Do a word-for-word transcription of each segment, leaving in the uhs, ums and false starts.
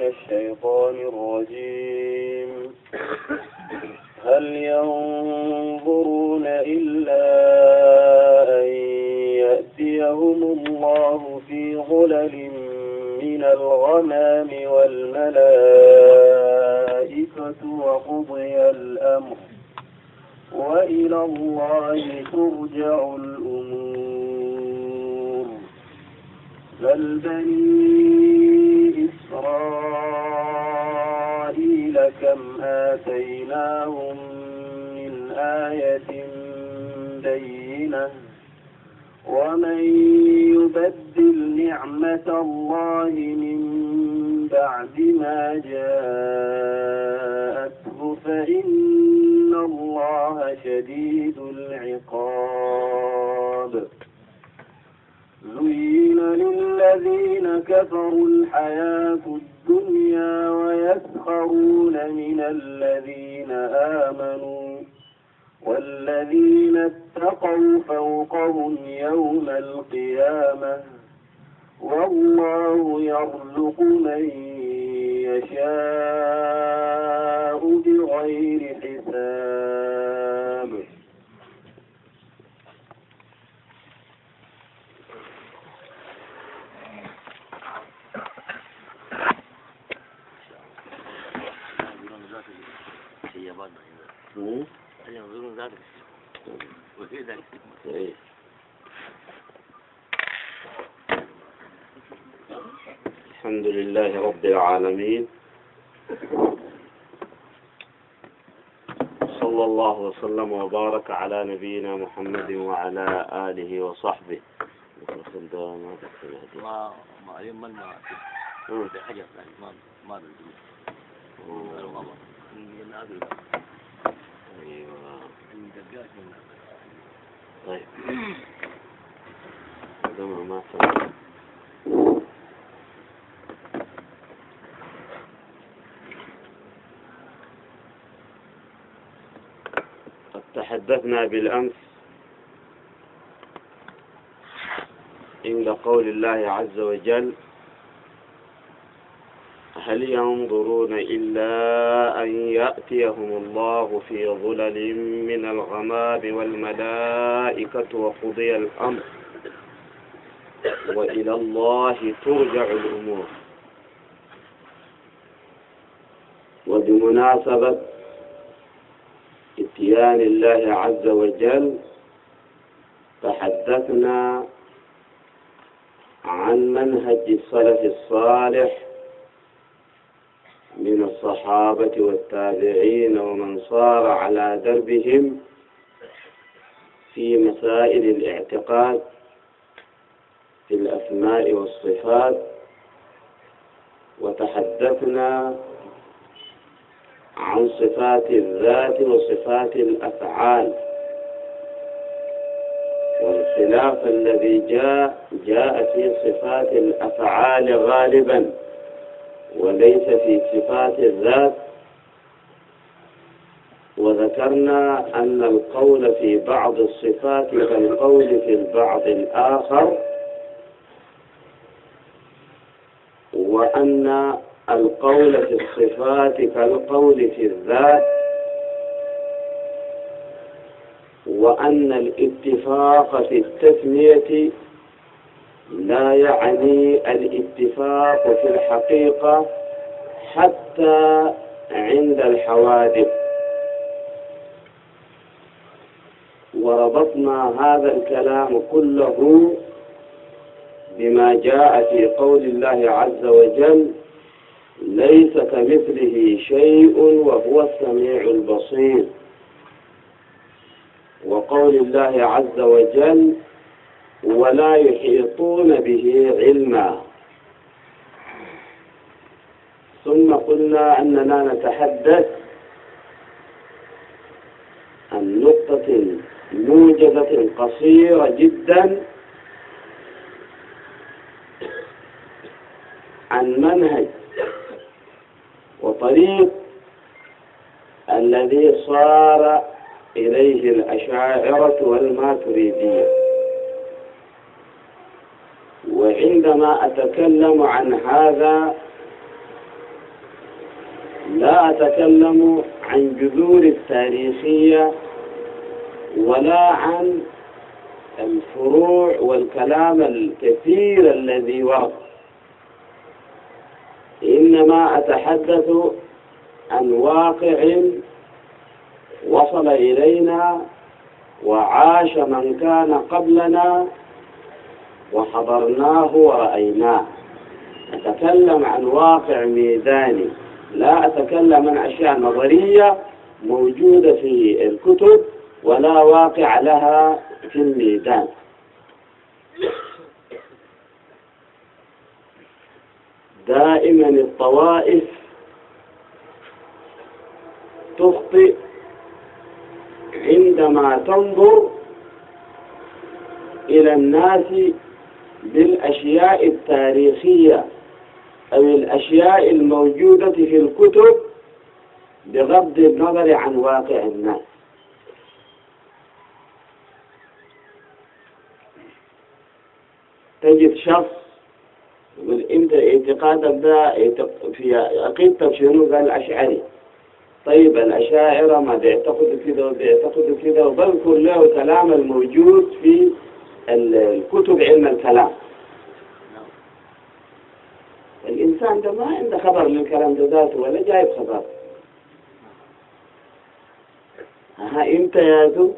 الشيطان الرجيم. هل ينظرون إلا أن يأتيهم الله في ظلل من الغمام والملائكة وقضي الأمر وإلى الله ترجع الأمور. بل بني إسرائيل كم آتيناهم من آية بينة ومن يبدل نعمة الله من بعد ما جاءته فإن الله شديد العقاب. زين للذين كفروا الحياة الدنيا ويسخرون من الذين آمنوا والذين اتقوا فوقهم يوم القيامة والله يرزق من يشاء بغير حساب. الحمد لله رب العالمين، صلى الله وسلم وبارك على نبينا محمد وعلى آله وصحبه. ما ما يمن ما بحاجة ما ما بالجميع. طيب هذا ما سمع. قد تحدثنا بالأمس عند قول الله عز وجل: هل ينظرون إلا أن يأتيهم الله في ظلل من الغمام والملائكة وقضي الأمر وإلى الله ترجع الأمور. وبمناسبة اتيان الله عز وجل تحدثنا عن منهج السلف الصالح من الصحابة والتابعين ومن صار على دربهم في مسائل الاعتقاد في الأسماء والصفات. وتحدثنا عن صفات الذات وصفات الأفعال، والخلاف الذي جاء جاء في صفات الأفعال غالبا وليس في صفات الذات. وذكرنا أن القول في بعض الصفات كالقول في البعض الآخر، وأن القول في الصفات كالقول في الذات، وأن الاتفاق في التسمية لا يعني الاتفاق في الحقيقة حتى عند الحوادث. وربطنا هذا الكلام كله بما جاء في قول الله عز وجل: ليس كمثله شيء وهو السميع البصير، وقول الله عز وجل: ولا يحيطون به علما. ثم قلنا أننا نتحدث عن نقطة موجزة قصيرة جدا عن منهج وطريق الذي صار إليه الأشاعرة والماتريدية. وعندما أتكلم عن هذا لا أتكلم عن جذور التاريخية ولا عن الفروع والكلام الكثير الذي ورد، إنما أتحدث عن واقع وصل إلينا وعاش من كان قبلنا وحضرناه ورأيناه. أتكلم عن واقع ميداني، لا أتكلم عن أشياء نظرية موجودة في الكتب ولا واقع لها في الميدان. دائما الطوائف تخطئ عندما تنظر إلى الناس بالأشياء التاريخية أو الأشياء الموجودة في الكتب بغض النظر عن واقع الناس. تجد شخص يقول أنت اعتقادك ده في عقيدتك شنو؟ قال الأشعري. طيب الأشاعرة ما بيعتقدوا كده وبيعتقدوا كده، وبذكر له كلام الموجود في الكتب علم الكلام. الإنسان ده ما عنده خبر من الكلام ده ذاته ولا جايب خبر. ها أنت يا ذو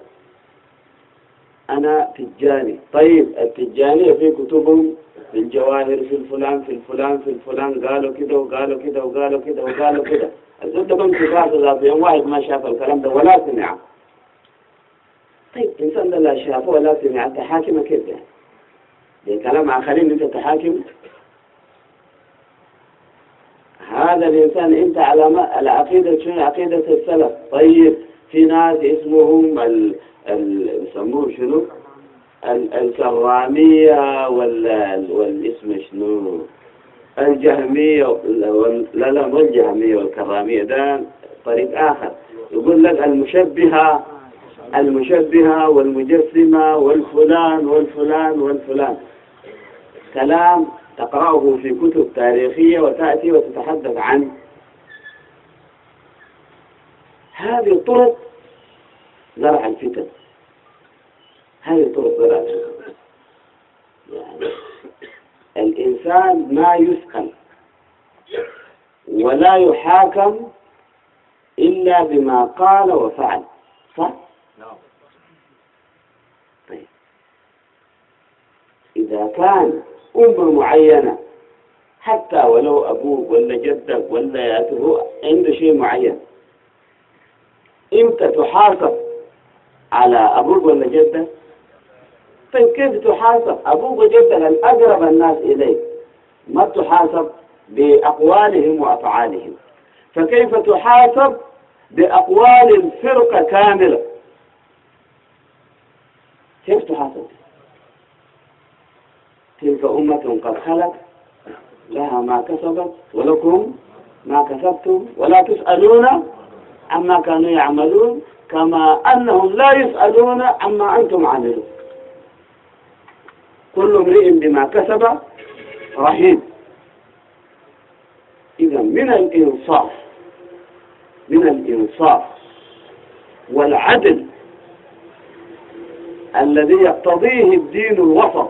أنا تجاني. طيب التجانية في كتبهم في الجواهر في الفلان في الفلان في الفلان قالوا كده وقالوا كده وقالوا كده وقالوا كده. الزول ده بمشي فاصل ذات يوم واحد ما شاف الكلام ده ولا سمعه. طيب إنسان ده لا شافه ولا سمعه تحاكمه كيف يعني؟ بكلام آخرين أنت تحاكم؟ هذا الإنسان أنت على ما العقيدة شنو؟ عقيدة السلف. طيب في ناس اسمهم ال ال يسموه شنو؟ ال الكرامية ولا والاسم شنو؟ الجهمية. لا لا مو الجهمية والكرامية، ده طريق آخر. يقول لك المشبهة المشبهة والمجسمة والفلان والفلان والفلان. كلام تقرأه في كتب تاريخية وتأتي وتتحدث عن هذه الطرق زرع الفتن. هذه الطرق زرع الفتن. يعني الإنسان ما يسأل ولا يحاكم إلا بما قال وفعل. صح؟ طيب إذا كان أمة معينة حتى ولو أبوك ولا جدك ولا ياته عنده شيء معين، إمتى تحاسب على أبوك ولا جدك؟ طيب كيف تحاسب؟ أبوك وجدك الأقرب الناس إليك ما تحاسب بأقوالهم وأفعالهم، فكيف تحاسب بأقوال الفرقة كاملة؟ كيف تحاسب؟ تلك أمة قد خلت لها ما كسبت ولكم ما كسبتم ولا تسألون عما كانوا يعملون كما أنهم لا يسألون عما أنتم عاملون. كل امرئ بما كسب رهين. إذا من الإنصاف من الإنصاف والعدل الذي يقتضيه الدين الوسط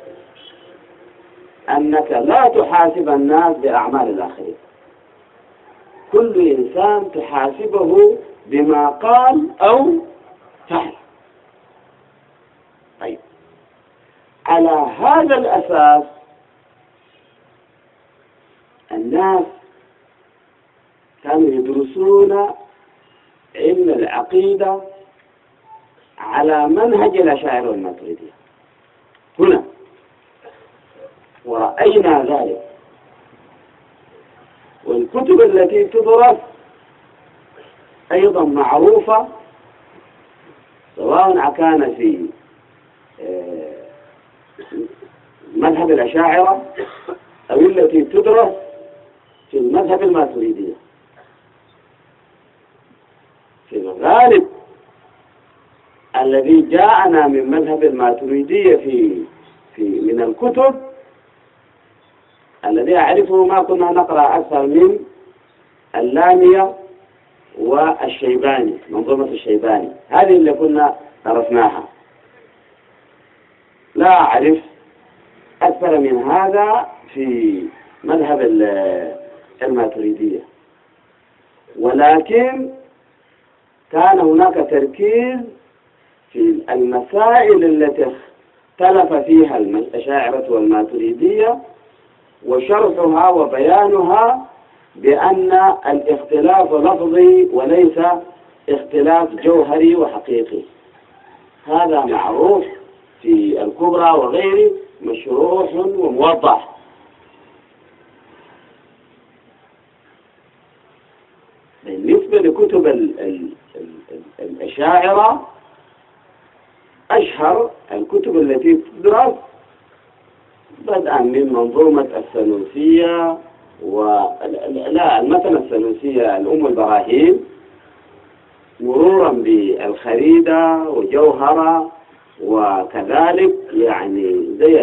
أنك لا تحاسب الناس بأعمال الآخرين. كل إنسان تحاسبه بما قال أو فعل. طيب على هذا الأساس الناس كانوا يدرسون علم العقيدة على منهج الأشاعرة والماتريدية هنا، ورأينا ذلك. والكتب التي تدرس أيضا معروفة، سواء كان في مذهب الأشاعرة أو التي تدرس في المذهب الماتريدية. في الغالب الذي جاءنا من مذهب الماتريدية في في من الكتب الذي أعرفه ما كنا نقرأ أكثر من اللامية والشيباني، منظومة الشيباني، هذه اللي كنا عرفناها. لا أعرف أكثر من هذا في مذهب الماتريدية، ولكن كان هناك تركيز في المسائل التي اختلف فيها الأشاعرة والماتريدية وشرحها وبيانها بأن الاختلاف لفظي وليس اختلاف جوهري وحقيقي. هذا معروف في الكبرى وغيره، مشروح وموضح. بالنسبة لكتب ال ال ال الأشاعرة، أشهر الكتب التي تدرس بدءا من منظومة السنوسية و لا المثل السنوسية الأم البراهين، مرورا بالخريدة وجوهرة، وكذلك يعني زي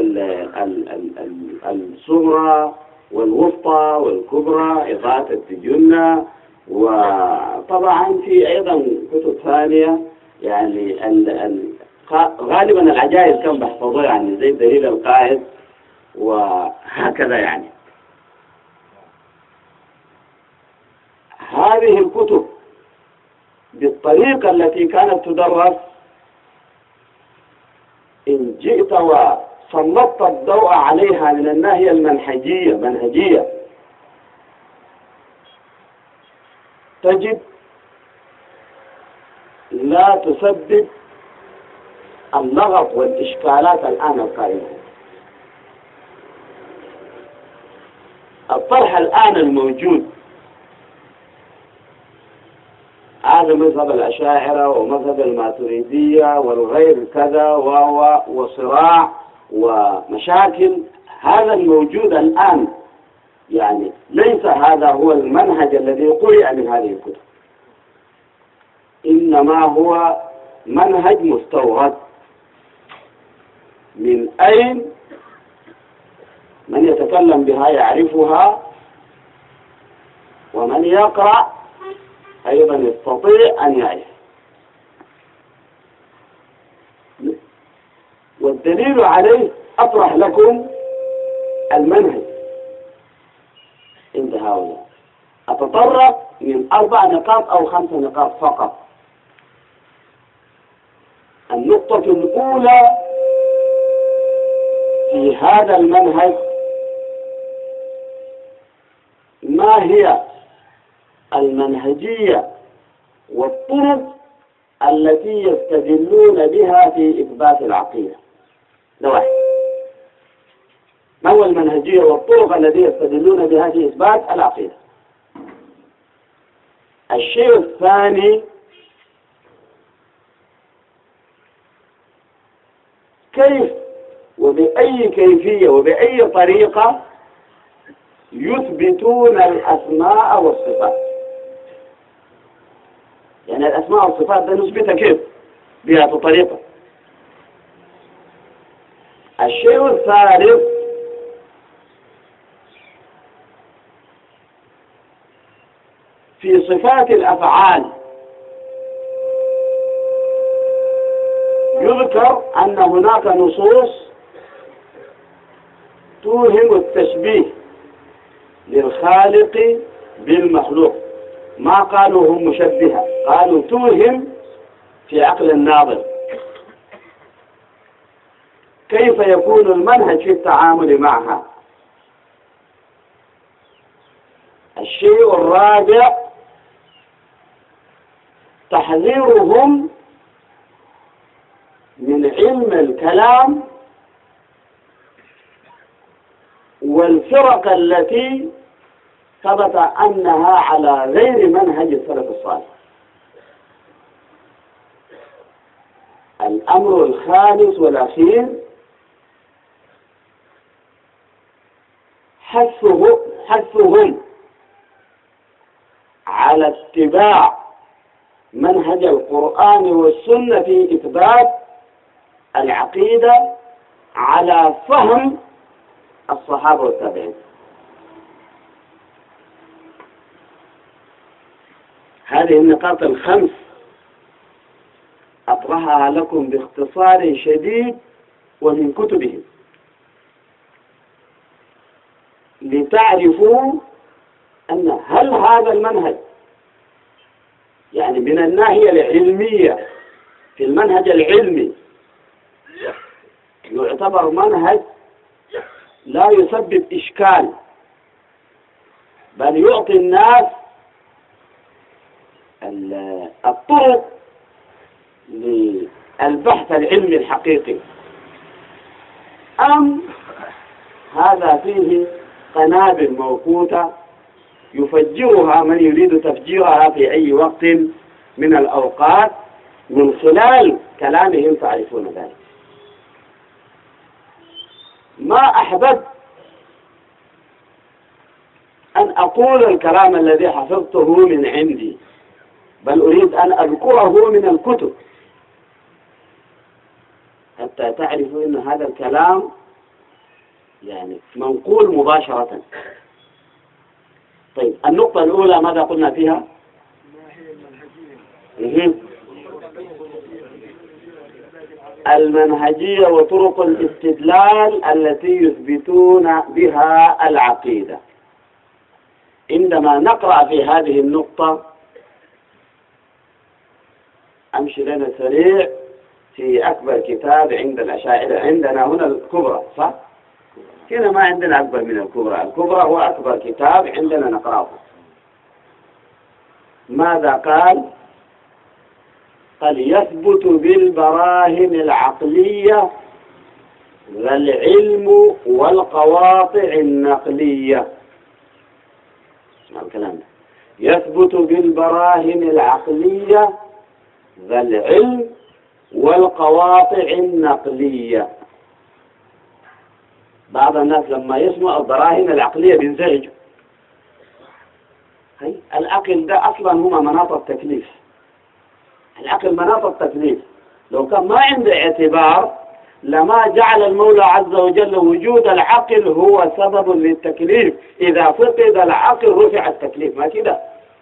الصغرى والوسطى والكبرى، إغاثة التجنة. وطبعا في أيضا كتب ثانية يعني ال ال غالبا العجائز كان بحفظوها، يعني زي دليل القائد وهكذا. يعني هذه الكتب بالطريقة التي كانت تدرس، إن جئت وسلطت الضوء عليها من الناحية المنهجية منهجية تجد لا تسبب اللغط والإشكالات الآن القائمة. الطرح الآن الموجود هذا مذهب الأشاعرة ومذهب الماتريدية والغير كذا وهو وصراع ومشاكل، هذا الموجود الآن يعني ليس هذا هو المنهج الذي قرئ من هذه الكتب، إنما هو منهج مستورد. من أين؟ من يتكلم بها يعرفها، ومن يقرأ أيضا يستطيع أن يعرف. والدليل عليه أطرح لكم المنهج عند هؤلاء. أتطرق من أربع نقاط أو خمس نقاط فقط. النقطة الأولى في هذا المنهج، ما هي المنهجية والطرق التي يستدلون بها في إثبات العقيدة؟ ده واحد. ما هو المنهجية والطرق التي يستدلون بها في إثبات العقيدة؟ الشيء الثاني، كيف وبأي كيفية وبأي طريقة يثبتون الأسماء والصفات؟ يعني الأسماء والصفات ده نثبتها كيف؟ بهذه الطريقة. الشيء الثالث، في صفات الأفعال يذكر أن هناك نصوص توهم التشبيه للخالق بالمخلوق، ما قالوا هم مشبهة، قالوا توهم في عقل الناظر. كيف يكون المنهج في التعامل معها؟ الشيء الرابع، تحذيرهم من علم الكلام والفرق التي ثبت أنها على غير منهج السلف الصالح. الأمر الخامس والأخير، حثه حثهم على اتباع منهج القرآن والسنة في إثبات العقيدة على فهم الصحابة والتابعين. هذه النقاط الخمس أطرحها لكم باختصار شديد ومن كتبهم لتعرفوا أن هل هذا المنهج يعني من الناحية العلمية في المنهج العلمي يعتبر منهج لا يسبب إشكال، بل يعطي الناس الطرق للبحث العلمي الحقيقي، أم هذا فيه قنابل موقوتة يفجرها من يريد تفجيرها في أي وقت من الأوقات؟ من خلال كلامهم تعرفون ذلك. ما أحببت أن أقول الكلام الذي حفظته من عندي، بل أريد أن أذكره من الكتب حتى تعرفوا أن هذا الكلام يعني منقول مباشرة. طيب، النقطة الأولى ماذا قلنا فيها؟ المنهجية وطرق الاستدلال التي يثبتون بها العقيدة. عندما نقرأ في هذه النقطة أمشي لنا سريع في أكبر كتاب عند الأشاعرة، عندنا هنا الكبرى صح؟ هنا ما عندنا أكبر من الكبرى، الكبرى هو أكبر كتاب عندنا نقرأه. ماذا قال؟ قال يثبت بالبراهين العقلية والعلم والقواطع النقلية. اسمع الكلام ده، يثبت بالبراهين العقلية والعلم والقواطع النقلية. بعض الناس لما يسمع البراهين العقلية بينزعجوا. العقل ده أصلا هما مناط التكليف، العقل مناط التكليف. لو كان ما عنده اعتبار لما جعل المولى عز وجل وجود العقل هو سبب للتكليف. إذا فقد العقل رفع التكليف، ما كده.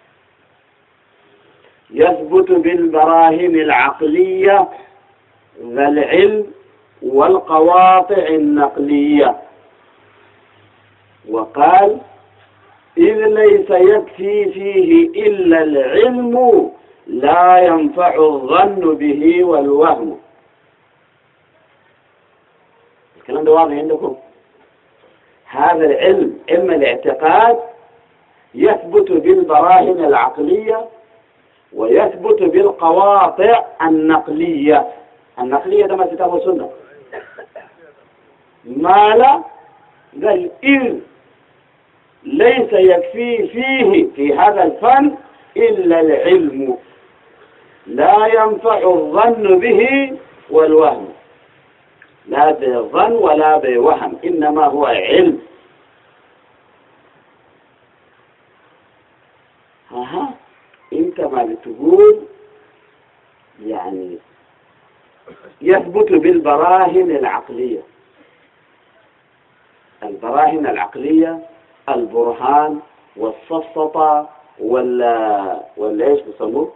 يثبت بالبراهين العقلية والعلم والقواطع النقلية. وقال إذ ليس يكفي فيه إلا العلم لا ينفع الظن به والوهم. الكلام ده واضح عندكم؟ هذا العلم علم الاعتقاد يثبت بالبراهين العقلية ويثبت بالقواطع النقلية. النقلية ده ما كتاب وسنة. ما لا قال إذ ليس يكفي فيه في هذا الفن إلا العلم لا ينفع الظن به والوهم. لا بظن ولا بوهم، إنما هو علم. ها انت ما بتقول يعني يثبت بالبراهين العقلية. البراهين العقلية البرهان والسفسطة ولا ولا ايش بيسموه؟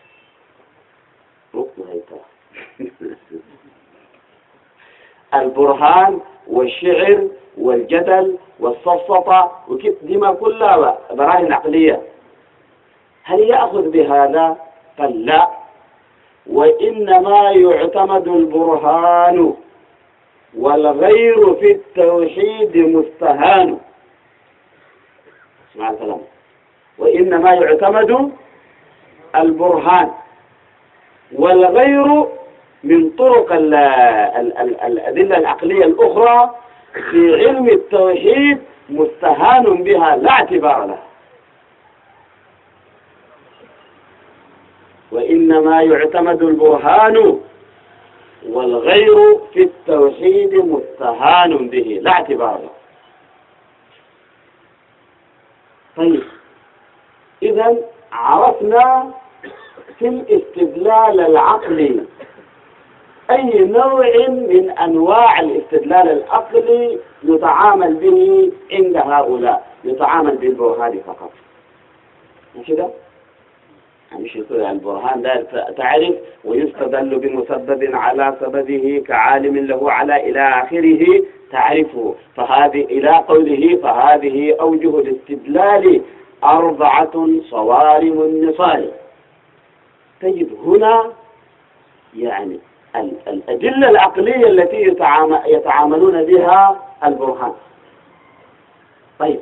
البرهان والشعر والجدل والسفسطة وكيف دي ما كلها براهين عقلية. هل يأخذ بهذا؟ قال لا، وإنما يعتمد البرهان والغير في التوحيد مستهان. اسمع الكلام، وإنما يعتمد البرهان والغير من طرق ال ال ال الأدلة العقلية الأخرى في علم التوحيد مستهان بها لا اعتبار لها. وإنما يعتمد البرهان والغير في التوحيد مستهان به لا اعتبار له. طيب، إذا عرفنا في الاستدلال العقلي أي نوع من أنواع الاستدلال العقلي يتعامل به عند هؤلاء. يتعامل بالبرهان فقط، كده. مش البرهان ده تعرف ويستدل بمسبب على سببه كعالم له على إلى آخره تعرفه. فهذه إلى قوله فهذه أوجه الاستدلال أربعة صوارم النصال. تجد هنا يعني الأدلة العقلية التي يتعاملون بها البرهان. طيب،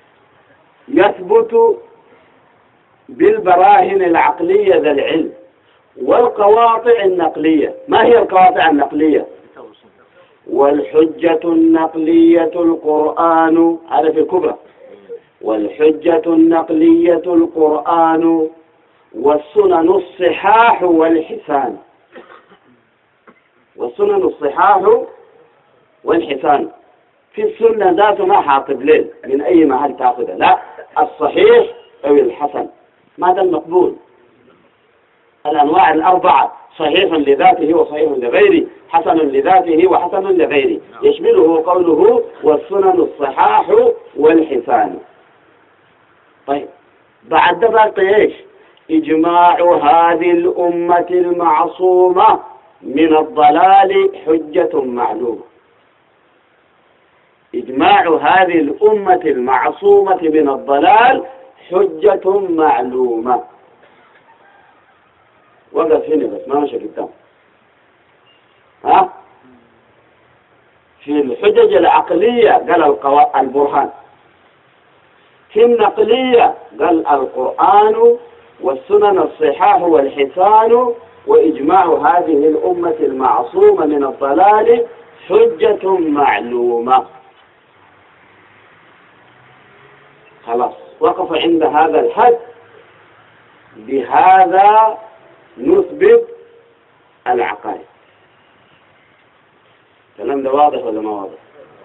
يثبت بالبراهين العقلية ذا العلم والقواطع النقلية. ما هي القواطع النقلية؟ والحجة النقلية القرآن، هذا في الكبرى. والحجة النقلية القرآن والسنن الصحاح والحسان. والسنن الصحاح والحسان. في السنة ذات ما حاطب ليل من أي محل تأخذها، لا، الصحيح أو الحسن، ماذا المقبول؟ الأنواع الأربعة: صحيح لذاته وصحيح لغيره، حسن لذاته وحسن لغيره، يشمله قوله والسنن الصحاح والحسان. طيب، بعد ذلك ايش؟ إجماع هذه الأمة المعصومة من الضلال حجة معلومة. إجماع هذه الأمة المعصومة من الضلال حجة معلومة. وقف هنا بس ما مشى قدام. ها؟ في الحجج العقلية قال القوا... البرهان. في النقلية قال القرآن والسنن الصحاح والحسان وإجماع هذه الأمة المعصومة من الضلال حجة معلومة. خلاص، وقف عند هذا الحد. بهذا نثبت العقائد. الكلام ده واضح ولا ما واضح؟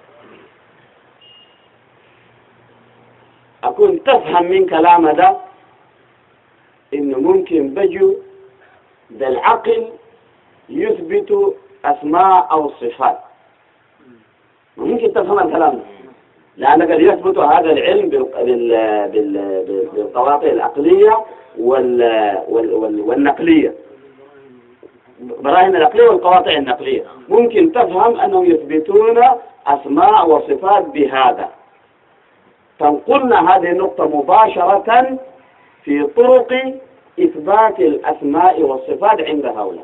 أكون تفهم من كلام ده إنه ممكن بجو ده العقل يثبت أسماء أو صفات. ممكن تفهم الكلام ده، لأن قد يثبت هذا العلم بالقواطع العقلية والنقلية، براهين العقلية والقواطع النقلية. ممكن تفهم أنهم يثبتون أسماء وصفات بهذا. تنقلنا هذه النقطة مباشرة في طرق إثبات الأسماء والصفات عند هؤلاء.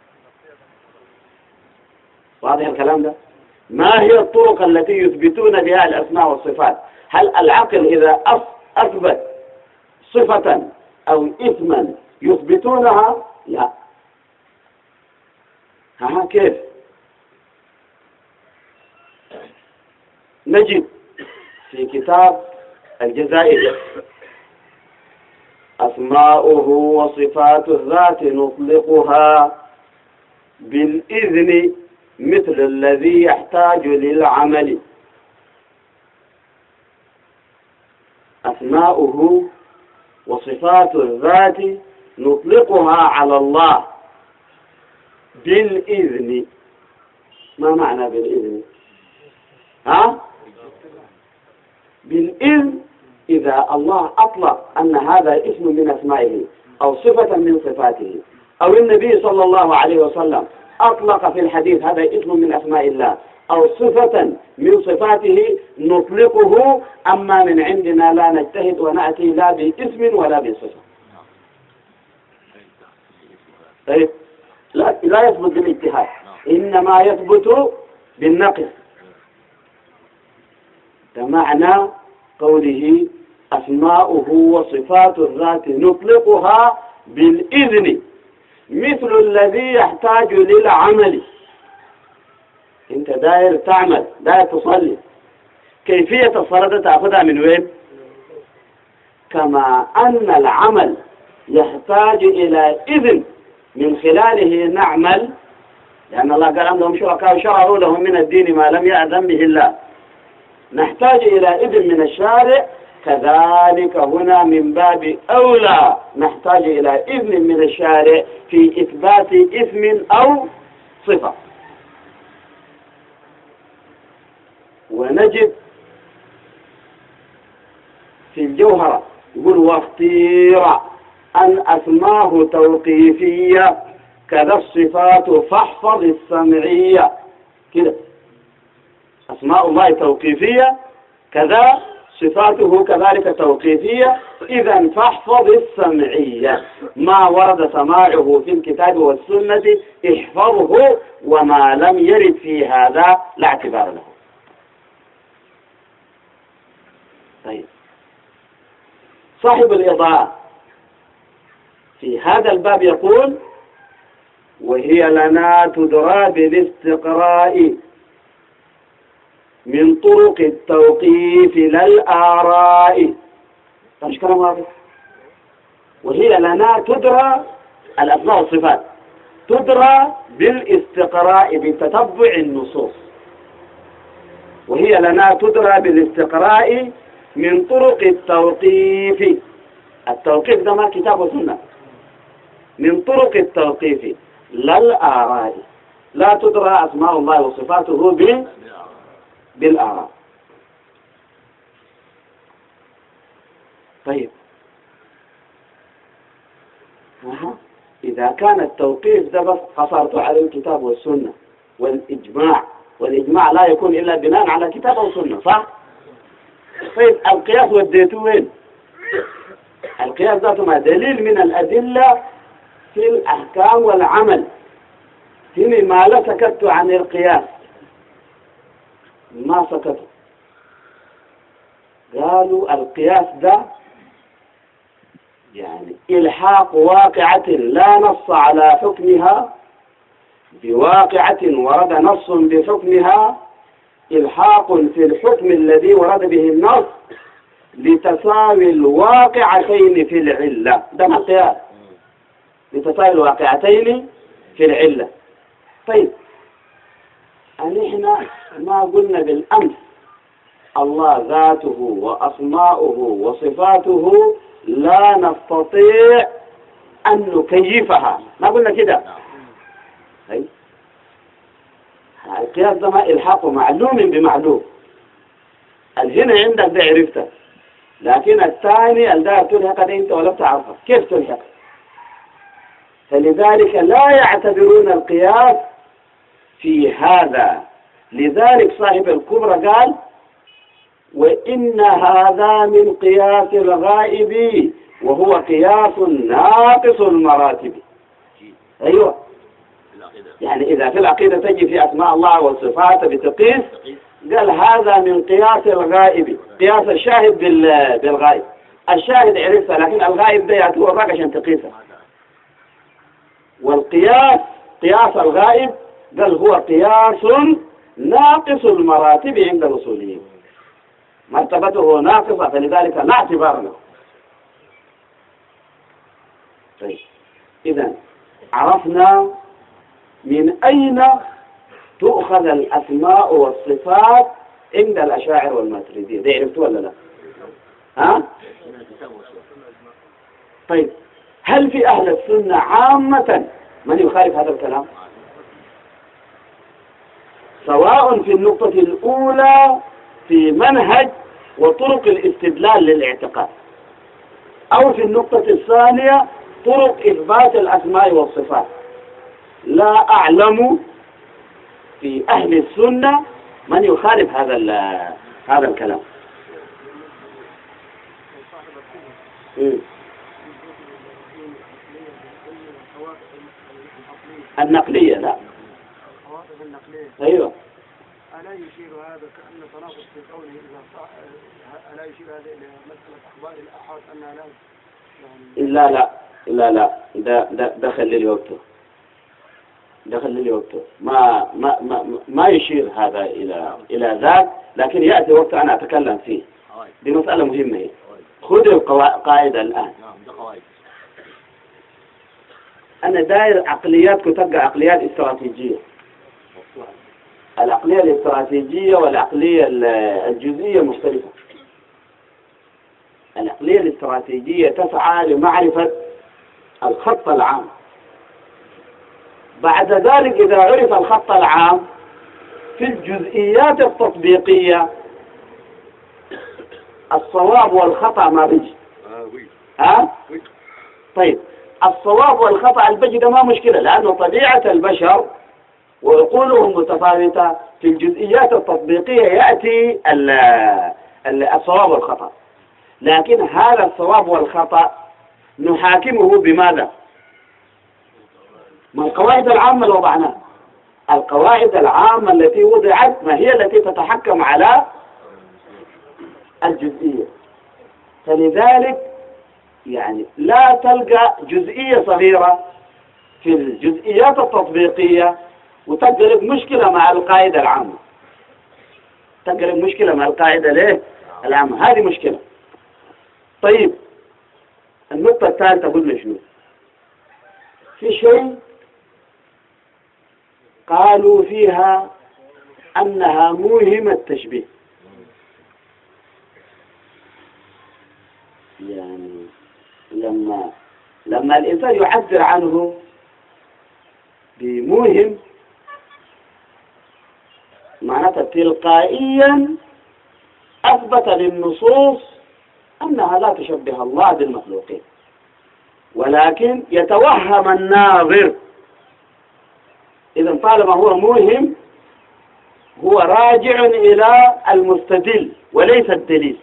واضح الكلام ده؟ ما هي الطرق التي يثبتون بها الأسماء والصفات؟ هل العقل إذا أثبت صفة أو اسما يثبتونها؟ لا. ها كيف؟ نجد في كتاب الجزائر: أسماؤه وصفات الذات نطلقها بالإذن مثل الذي يحتاج للعمل. أسماؤه وصفات الذات نطلقها على الله بالإذن. ما معنى بالإذن؟ ها؟ بالإذن إذا الله أطلق أن هذا اسم من أسمائه أو صفة من صفاته، أو النبي صلى الله عليه وسلم أطلق في الحديث هذا اسم من أسماء الله أو صفة من صفاته، نطلقه. أما من عندنا لا نجتهد ونأتي لا باسم ولا بصفة. طيب، لا, لا يثبت بالاجتهاد، إنما يثبت بالنقل. كمعنى قوله أسماؤه وصفات الذات نطلقها بالإذن مثل الذي يحتاج للعمل. انت داير تعمل، داير تصلي، كيفية الصلاة تأخذها من وين؟ كما أن العمل يحتاج إلى إذن من خلاله نعمل، لأن الله قال عندهم شركاء شرعوا لهم من الدين ما لم يأذن به الله. نحتاج إلى إذن من الشارع، كذلك هنا من باب أولى نحتاج إلى إذن من الشارع في إثبات اسم أو صفة. ونجد في الجوهرة يقول: واختير أن أسماه توقيفية كذا الصفات فاحفظ السمعية كده. أسماء الله توقيفية كذا صفاته كذلك توقيفية، إذا فاحفظ السمعية، ما ورد سماعه في الكتاب والسنة احفظه، وما لم يرد في هذا لا اعتبار له. طيب، صاحب الإضاءة في هذا الباب يقول: وهي لنا تدرى بالاستقراء من طرق التوقيف لا الآراء. مش كلام واضح؟ وهي لنا تدرى الأسماء والصفات تدرى بالاستقراء بتتبع النصوص. وهي لنا تدرى بالاستقراء من طرق التوقيف. التوقيف ده ما كتاب وسنة. من طرق التوقيف لا الآراء. لا تدرى أسماء الله وصفاته ب بالآراء. طيب، أه. إذا كان التوقيف ده بس قصرت على الكتاب والسنة والإجماع، والإجماع لا يكون إلا بناء على كتاب وسنة، صح؟ طيب، القياس وديته وين؟ القياس ذاته ما دليل من الأدلة في الأحكام والعمل. هنا ما لا سكت عن القياس، ما سكتوا، قالوا القياس ده يعني إلحاق واقعة لا نص على حكمها بواقعة ورد نص بحكمها، إلحاق في الحكم الذي ورد به النص لتساوي الواقعتين في العلة. ده ما القياس، لتساوي الواقعتين في العلة. طيب، نحن ما قلنا بالأمس الله ذاته وأسماؤه وصفاته لا نستطيع أن نكيفها، ما قلنا كده؟ طيب، القياس ده ما إلحاق معلوم بمعلوم. الهنا عندك ده عرفته، لكن الثاني الدار تلحق ده أنت ولا تعرفه، كيف تلحق؟ فلذلك لا يعتبرون القياس في هذا. لذلك صاحب الكبرى قال: وإن هذا من قياس الغائب وهو قياس ناقص المراتب. أيوة، يعني إذا في العقيدة تجي في أسماء الله والصفات بتقيس، قال هذا من قياس الغائب، قياس الشاهد بالغائب. الشاهد عرفته، لكن الغائب ده يأتي وراك عشان تقيسه. والقياس قياس الغائب قال هو قياس ناقص المراتب عند الأصوليين، مرتبته ناقصة، فلذلك لا اعتبار له. طيب، إذن عرفنا من أين تؤخذ الأسماء والصفات عند الأشاعرة والماتريدية. ده عرفتوا ولا لا؟ ها؟ طيب، هل في أهل السنة عامة من يخالف هذا الكلام؟ سواء في النقطة الأولى في منهج وطرق الاستدلال للاعتقاد، أو في النقطة الثانية طرق إثبات الأسماء والصفات، لا أعلم في أهل السنة من يخالف هذا هذا الكلام. م. النقلية، لا الحوادث النقلية. أيوة. ألا يشير هذا كأن تناقض في قوله إذا صح... ألا يشير هذا إلى مسألة أخبار الآحاد أنها لا يعني... لا لا لا لا ده ده دخل لي وقته، دخل لي وقته، ما ما ما ما يشير هذا إلى إلى ذاك، لكن يأتي وقت أنا أتكلم فيه. دي مسألة مهمة هي. خذ القاعدة الآن. أنا داير عقليات كتبقى عقليات استراتيجية. العقلية الاستراتيجية والعقلية الجزئية مختلفة. العقلية الاستراتيجية تسعى لمعرفة الخط العام. بعد ذلك إذا عرف الخط العام في الجزئيات التطبيقية الصواب والخطأ ما بيجي. ها؟ طيب الصواب والخطأ البجد ما مشكلة، لأنه طبيعة البشر وعقولهم متفاوتة. في الجزئيات التطبيقية يأتي الصواب والخطأ، لكن هذا الصواب والخطأ نحاكمه بماذا؟ ما القواعد العامة اللي وضعناها. القواعد العامة التي وضعت ما هي التي تتحكم على الجزئية. فلذلك يعني لا تلقى جزئية صغيرة في الجزئيات التطبيقية وتقلب مشكلة مع القاعدة العامة، تقلب مشكلة مع القاعدة ليه؟ العامة. هذه مشكلة. طيب النقطة الثالثة قلنا شنو؟ في شيء قالوا فيها أنها موهمة تشبيه، يعني لما لما الإنسان يعبر عنه بموهم معناتها تلقائيا أثبت للنصوص أنها لا تشبه الله بالمخلوقين، ولكن يتوهم الناظر. إذا طالما هو موهم هو راجع إلى المستدل وليس الدليل.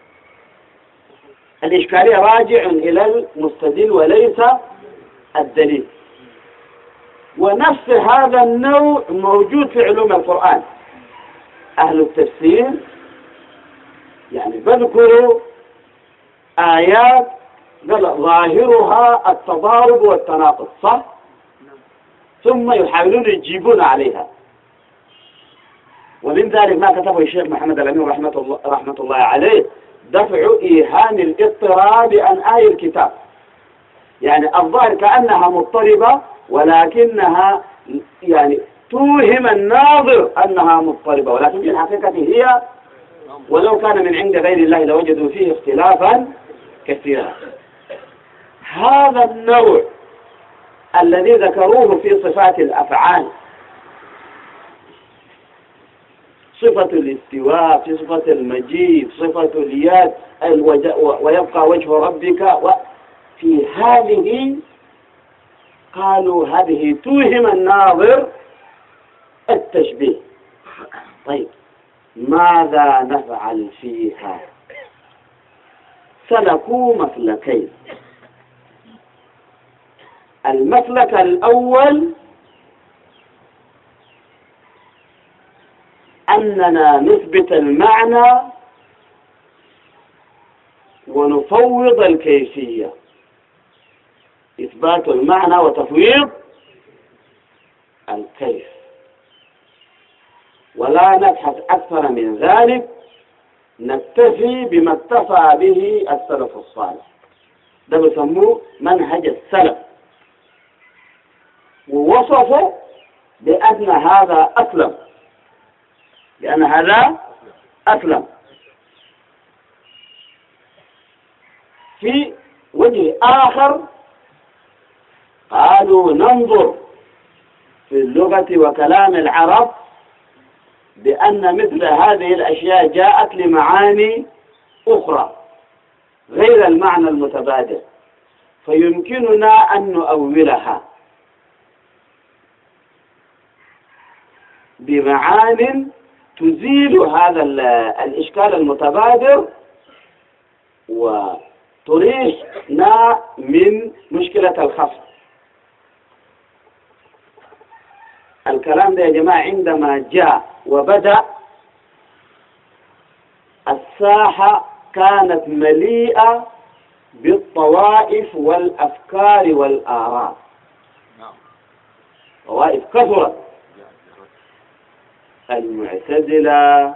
الإشكالية راجع إلى المستدل وليس الدليل. ونفس هذا النوع موجود في علوم القرآن. أهل التفسير يعني بذكروا آيات ظاهرها التضارب والتناقض، صح؟ ثم يحاولون يجيبون عليها. ومن ذلك ما كتبه الشيخ محمد الأمين رحمة الله, رحمة الله عليه دفع إيهام الاضطراب عن آي الكتاب. يعني الظاهر كأنها مضطربة ولكنها يعني توهم الناظر أنها مضطربة، ولكن في الحقيقة هي ولو كان من عند غير الله لوجدوا فيه اختلافا كثيرا. هذا النوع الذي ذكروه في صفات الأفعال، صفة الاستواء، في صفة المجيء، صفة اليد، ويبقى وجه ربك، وفي هذه قالوا هذه توهم الناظر التشبيه. طيب ماذا نفعل فيها؟ سلكوا مسلكين. المسلك الأول أننا نثبت المعنى ونفوض الكيفية. إثبات المعنى وتفويض الكيف، ولا نبحث أكثر من ذلك، نكتفي بما اكتفى به السلف الصالح. ده بيسموه منهج السلف، ووصفوا بأن هذا أسلم، لأن هذا أسلم. في وجه آخر قالوا ننظر في اللغة وكلام العرب بأن مثل هذه الأشياء جاءت لمعاني أخرى غير المعنى المتبادل، فيمكننا أن نؤولها بمعان تزيل هذا الإشكال المتبادر وتريحنا من مشكلة الخصم. الكلام ده يا جماعة عندما جاء وبدأ الساحة كانت مليئة بالطوائف والأفكار والآراء. طوائف كثرت، المعتزلة،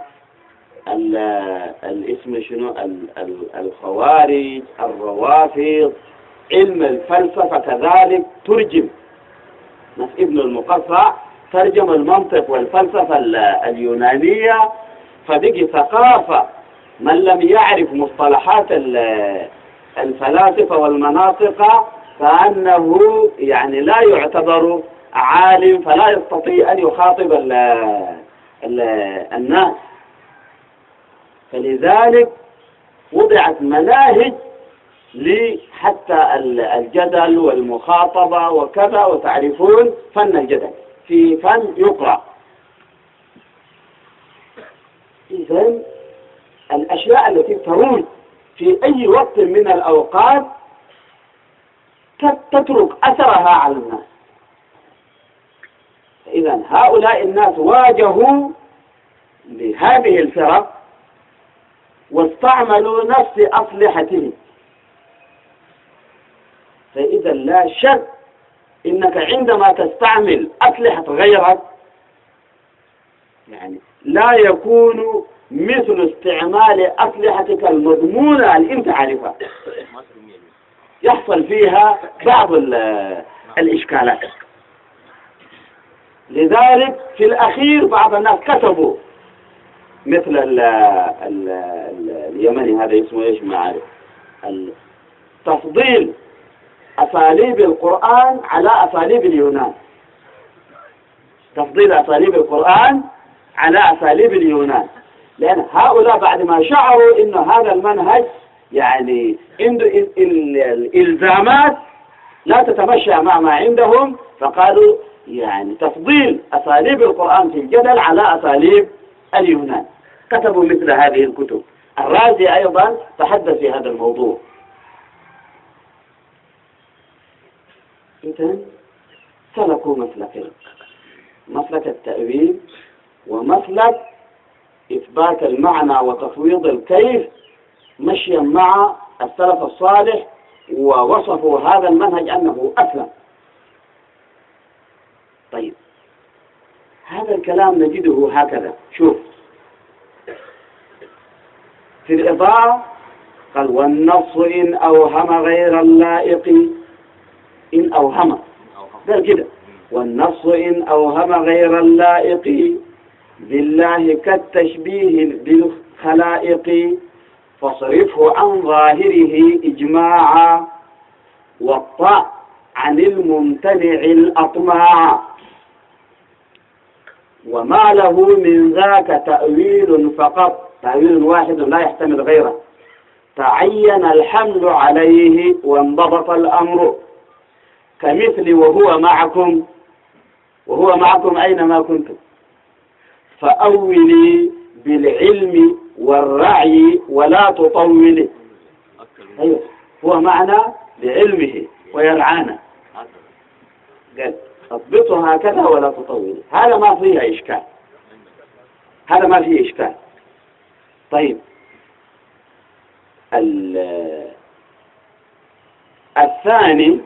الاسم شنو، الخوارج، الروافض، علم الفلسفة كذلك ترجم. ناس ابن المقفع ترجم المنطق والفلسفة اليونانية، فبقي ثقافة من لم يعرف مصطلحات الفلاسفة والمناطق فأنه يعني لا يعتبر عالم، فلا يستطيع أن يخاطب ال ال الناس. فلذلك وضعت مناهج لحتى الجدل والمخاطبة وكذا، وتعرفون فن الجدل في فن يقرأ. إذن الأشياء التي تروج في أي وقت من الأوقات تترك أثرها على الناس. إذن هؤلاء الناس واجهوا لهذه الفرق واستعملوا نفس أسلحتهم. فإذا لا شك إنك عندما تستعمل أسلحة غيرك يعني لا يكون مثل استعمال أسلحتك المضمونة اللي أنت عارفها، يحصل فيها بعض الإشكالات. لذلك في الأخير بعض الناس كتبوا مثل ال ال ال اليمني هذا اسمه إيش ما عارف، تفضيل أساليب القرآن على أساليب اليونان، تفضيل أساليب القرآن على أساليب اليونان، لأن هؤلاء بعد ما شعروا إن هذا المنهج يعني عنده الإلزامات لا تتمشى مع ما عندهم، فقالوا يعني تفضيل أساليب القرآن في الجدل على أساليب اليونان، كتبوا مثل هذه الكتب. الرازي أيضا تحدث في هذا الموضوع. إذن سلكوا مسلكين، مسلك التأويل ومسلك إثبات المعنى وتفويض الكيف، مشيا مع السلف الصالح، ووصفوا هذا المنهج أنه أسلم. طيب هذا الكلام نجده هكذا. شوف في الإضاءة قال والنص إن أوهم غير اللائق، إن أوهم قال كده، والنص إن أوهم غير اللائق بالله كالتشبيه بالخلائق فاصرفه عن ظاهره إجماعا واطع عن الممتنع الأطماع وما له من ذاك تأويل فقط، تأويل واحد لا يحتمل غيره، تعين الحمل عليه وانضبط الأمر كمثل وهو معكم، وهو معكم أينما كنتم فأولي بالعلم والرعي ولا تطولي. أيوة هو معنا بعلمه ويرعانا، قال اضبطه هكذا ولا تطولي. هذا ما فيه إشكال، هذا ما فيه إشكال. طيب الثاني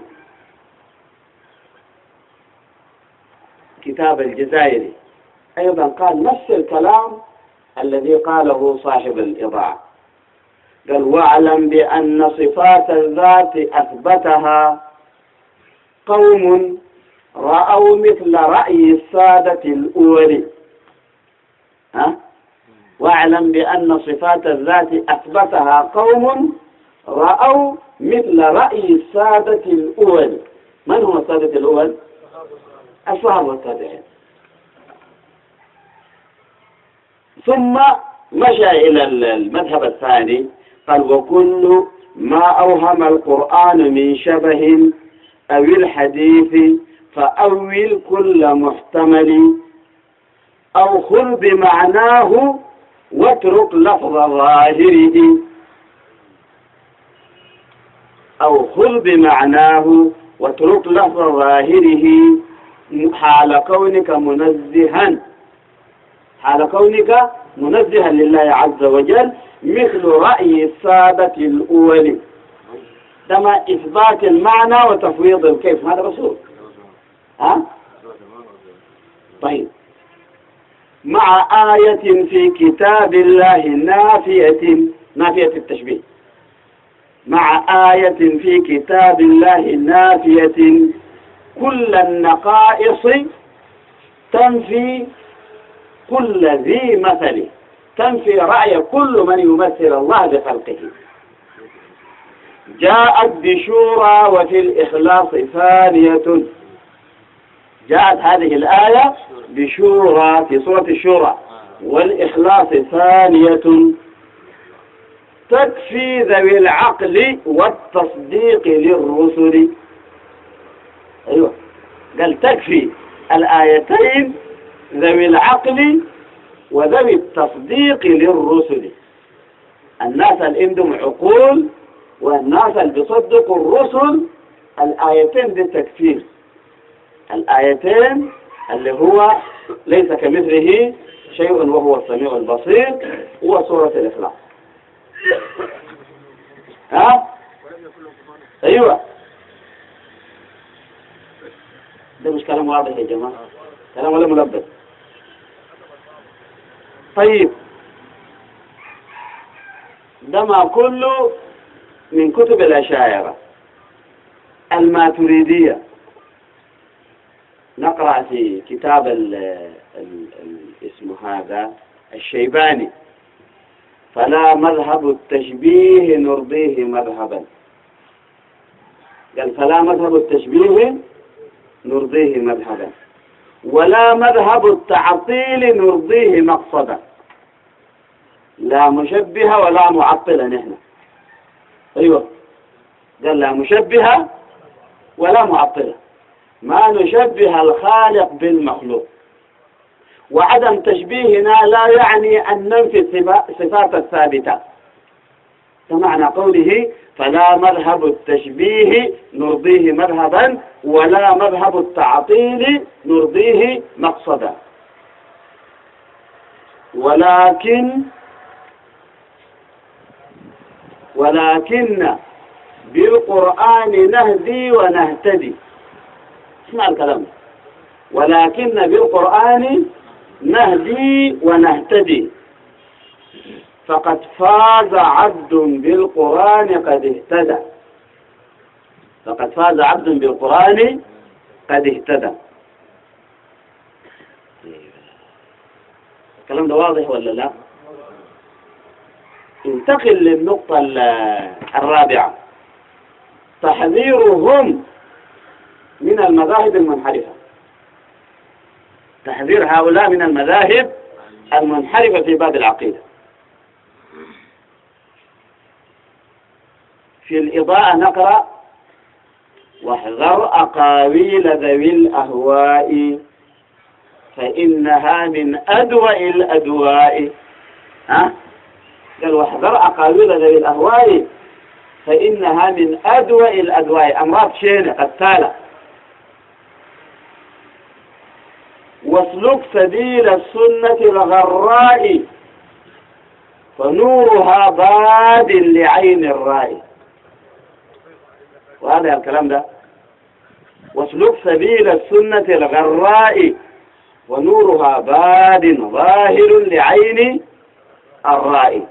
كتاب الجزائري أيضا قال نفس الكلام الذي قاله صاحب الإضاعة، قال واعلم بأن صفات الذات أثبتها قوم رأوا مثل رأي السادة الأول. ها؟ واعلم بأن صفات الذات أثبتها قوم رأوا مثل رأي السادة الأول. من هم السادة الأول؟ الصحابة والتابعين. ثم مشى إلى المذهب الثاني قال وكل ما أوهم القرآن من شبه أو الحديث فأول كل محتمل أو خذ بمعناه واترك لفظ ظاهره، أو خذ بمعناه واترك لفظ ظاهره حال كونك منزها، حال كونك منزها لله عز وجل مثل رأي السادة الأول. ده إثبات المعنى وتفويض الكيف، هذا رسول. ها؟ طيب مع آية في كتاب الله نافية، نافية التشبيه، مع آية في كتاب الله نافية كل النقائص تنفي كل ذي مثل، تنفي رأي كل من يمثل الله بخلقه. جاءت بشورى وفي الإخلاص ثانية، جاءت هذه الآية بشورى في سورة الشورى والإخلاص ثانية. تكفي ذوي العقل والتصديق للرسل. أيوة، قال تكفي الآيتين ذوي العقل وذوي التصديق للرسل. الناس اللي عندهم عقول والناس اللي بيصدقوا الرسل، الآيتين دي تكفير. الآيتين اللي هو ليس كمثله شيء وهو السميع البصير، هو سورة الإخلاص. ها؟ أيوة، ده مش كلام واضح يا جماعة، كلام ولا ملبس. طيب، ده ما كله من كتب الأشاعرة الماتريدية. نقرأ في كتاب ال ال ال اسمه هذا الشيباني: فلا مذهب التشبيه نرضيه مذهبا. قال فلا مذهب التشبيه نرضيه مذهبا، ولا مذهب التعطيل نرضيه مقصدا. لا مشبهة ولا معطلة نحن. أيوة، قال لا مشبهة ولا معطلة، ما نشبه الخالق بالمخلوق. وعدم تشبيهنا لا يعني أن ننفي الصفات الثابتة، فمعنى قوله فلا مذهب التشبيه نرضيه مذهبا ولا مذهب التعطيل نرضيه مقصدا. ولكن ولكن بالقرآن نهدي ونهتدي. اسمع الكلام، ولكن بالقرآن نهدي ونهتدي، فقد فاز عبد بالقرآن قد اهتدى. فقد فاز عبد بالقرآن قد اهتدى. الكلام ده واضح ولا لا؟ انتقل للنقطة الرابعة: تحذيرهم من المذاهب المنحرفة. تحذير هؤلاء من المذاهب المنحرفة في باب العقيدة. في الإضاءة نقرأ: واحذر أقاويل ذوي الأهواء فإنها من أدواء الأدواء. ها؟ قال واحذر أقاويل ذوي الأهواء فإنها من أدواء الأدواء، أمراض شينة قتالة. واسلك سبيل السنة الغراء فنورها باد لعين الرائي. وهذا الكلام ده: واسلك سبيل السنة الغراء ونورها باد ظاهر لعين الرائي.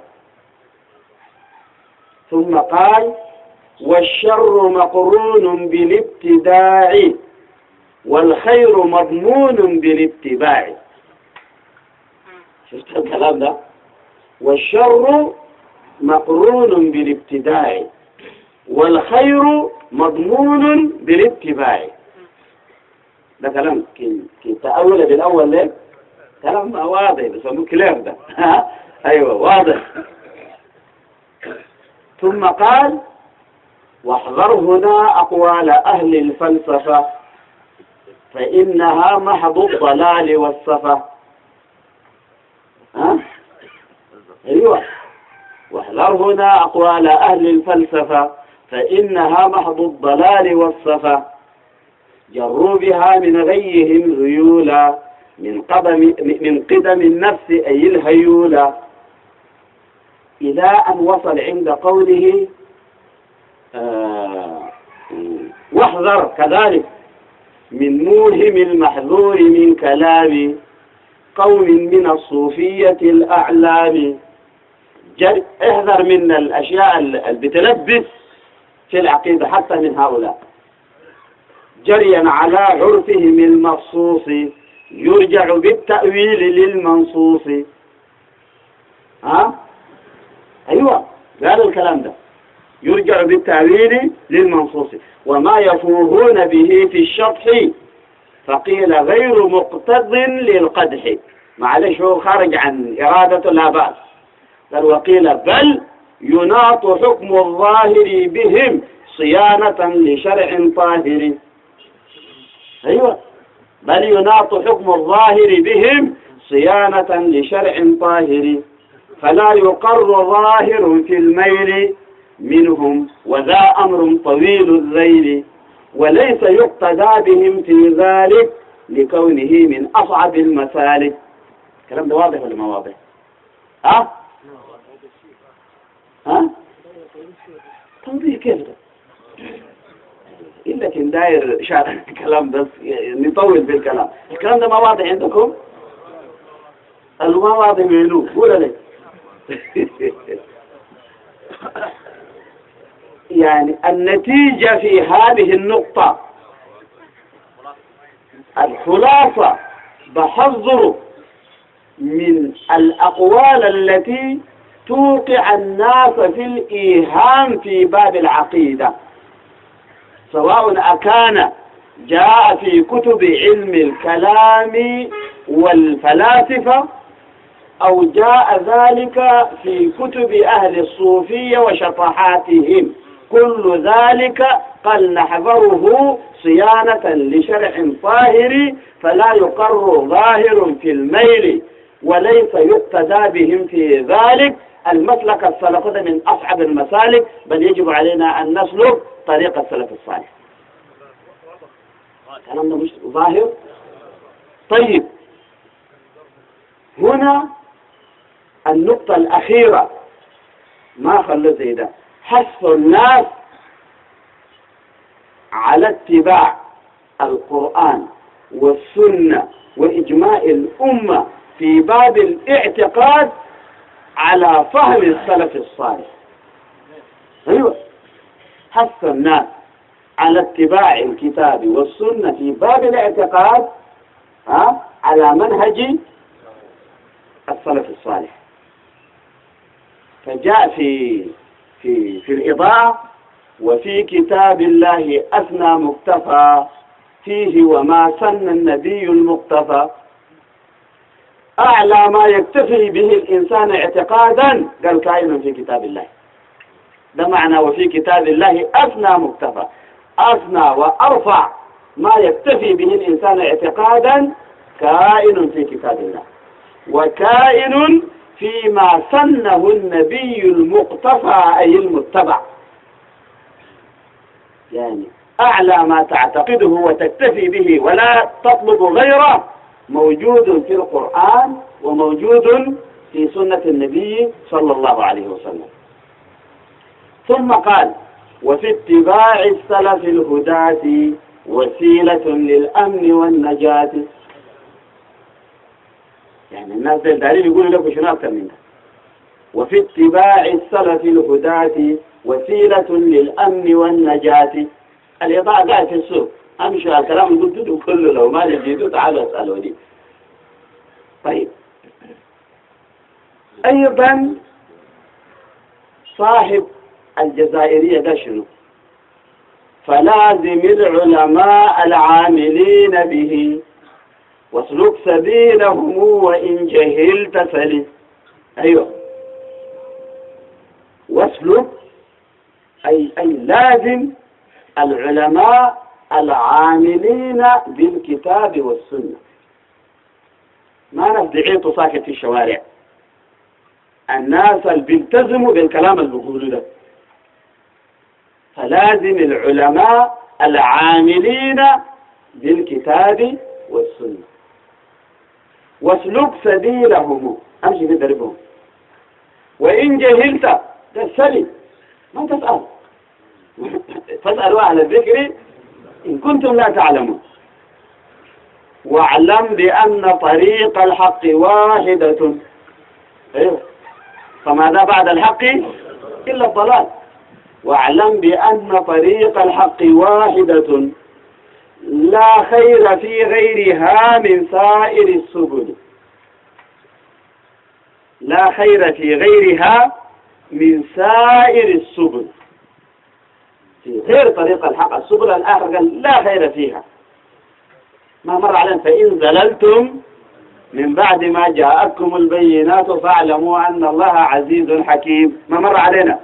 ثم قال: والشر مقرون بالابتداع والخير مضمون بالاتباع. شفت الكلام ده؟ والشر مقرون بالابتداع والخير مضمون بالاتباع. ده كلام كي تأول بالأول ليه؟ كلام واضح، بيسموه كلير ده. أيوة واضح. ثم قال: واحذر هنا أقوال أهل الفلسفة فإنها محض الضلال والسفة. ها؟ أيوة، واحذر هنا أقوال أهل الفلسفة فإنها محض الضلال والسفة. جروا بها من غيهم ذيولا من قدم من قدم النفس أي الهيولا، إلى أن وصل عند قوله آه واحذر كذلك من موهم المحذور من كلام قوم من الصوفية الأعلام. احذر من الأشياء اللي بتلبس في العقيدة حتى من هؤلاء، جريا على عرفهم المخصوص يرجع بالتأويل للمنصوص. ها؟ أيوة، قالوا الكلام ده: يرجع بالتأويل للمنصوص وما يفوهون به في الشطح فقيل غير مقتض للقدح. معلش هو خارج عن إرادة لا بأس. قال: وقيل بل يناط حكم الظاهر بهم صيانة لشرع طاهر. أيوة، بل يناط حكم الظاهر بهم صيانة لشرع طاهر، فلا يقر ظاهر في الميل منهم وذا أمر طويل الذيل، وليس يقتدى بهم في ذلك لكونه من أصعب المسالك. الكلام ده واضح ولا ما واضح؟ ها؟ ها؟ توضيح كيف ده؟ إلا كن داير شارع الكلام بس نطول بالكلام. الكلام ده ما واضح عندكم؟ قالوا ما واضح منه، قول لي. يعني النتيجة في هذه النقطة، الخلاصة بحذر من الأقوال التي توقع الناس في الإيهام في باب العقيدة، سواء أكان جاء في كتب علم الكلام والفلاسفة أو جاء ذلك في كتب أهل الصوفية وشطحاتهم، كل ذلك قال نحذره صيانة لشرع طاهر، فلا يقر ظاهر في الميل وليس يقتدى بهم في ذلك. المسلك السلف من أصعب المسالك، بل يجب علينا أن نسلك طريق السلف الصالح. الكلام ده مش ظاهر. طيب، هنا النقطة الأخيرة ما خلت زي ده، حث الناس على اتباع القرآن والسنة وإجماع الأمة في باب الاعتقاد على فهم السلف الصالح. أيوة، حث الناس على اتباع الكتاب والسنة في باب الاعتقاد ها على منهج السلف الصالح. فجاء في في في الإضاءة: وفي كتاب الله أثنى مكتفى فيه وما سن النبي المقتفى. أعلى ما يكتفي به الإنسان اعتقادا قال كائن في كتاب الله. ده معنى وفي كتاب الله أثنى مكتفى، أثنى وأرفع ما يكتفي به الإنسان اعتقادا كائن في كتاب الله، وكائن فيما سنه النبي المقتفى أي المتبع. يعني أعلى ما تعتقده وتكتفي به ولا تطلب غيره موجود في القرآن وموجود في سنة النبي صلى الله عليه وسلم. ثم قال: وفي اتباع السلف الهداة وسيلة للأمن والنجاة. يعني الناس دارين يقولوا لكم شنو أكثر من ده. وفي اتباع السلف الهداة وسيلة للأمن والنجاة. الإضاءة قاعد في السوق، أمشي الكلام اللي قلته كله لو ما لقيته تعالوا اسألوني. طيب، أيضا صاحب الجزائرية ده شنو؟ فلازم العلماء العاملين به واسلك سبيلهم وإن جهلت سلي. أيوه، واسلك أي, أي لازم العلماء العاملين بالكتاب والسنة، ما نفدعيته ساكت في الشوارع. الناس اللي بيلتزموا بالكلام اللي بيقولوا ده، فلازم العلماء العاملين بالكتاب والسنة واسلك سبيلهم، امشي في دربهم. وإن جهلت تسأل، ما تسأل، فاسألوا أهل الذكر إن كنتم لا تعلمون. واعلم بأن طريق الحق واحدة. أيوه، فماذا بعد الحق إلا الضلال. واعلم بأن طريق الحق واحدة لا خير في غيرها من سائر السبل. لا خير في غيرها من سائر السبل، في غير طريق الحق. السبل الآخر قال لا خير فيها. ما مر علينا: فإن زللتم من بعد ما جاءتكم البينات فاعلموا أن الله عزيز حكيم. ما مر علينا؟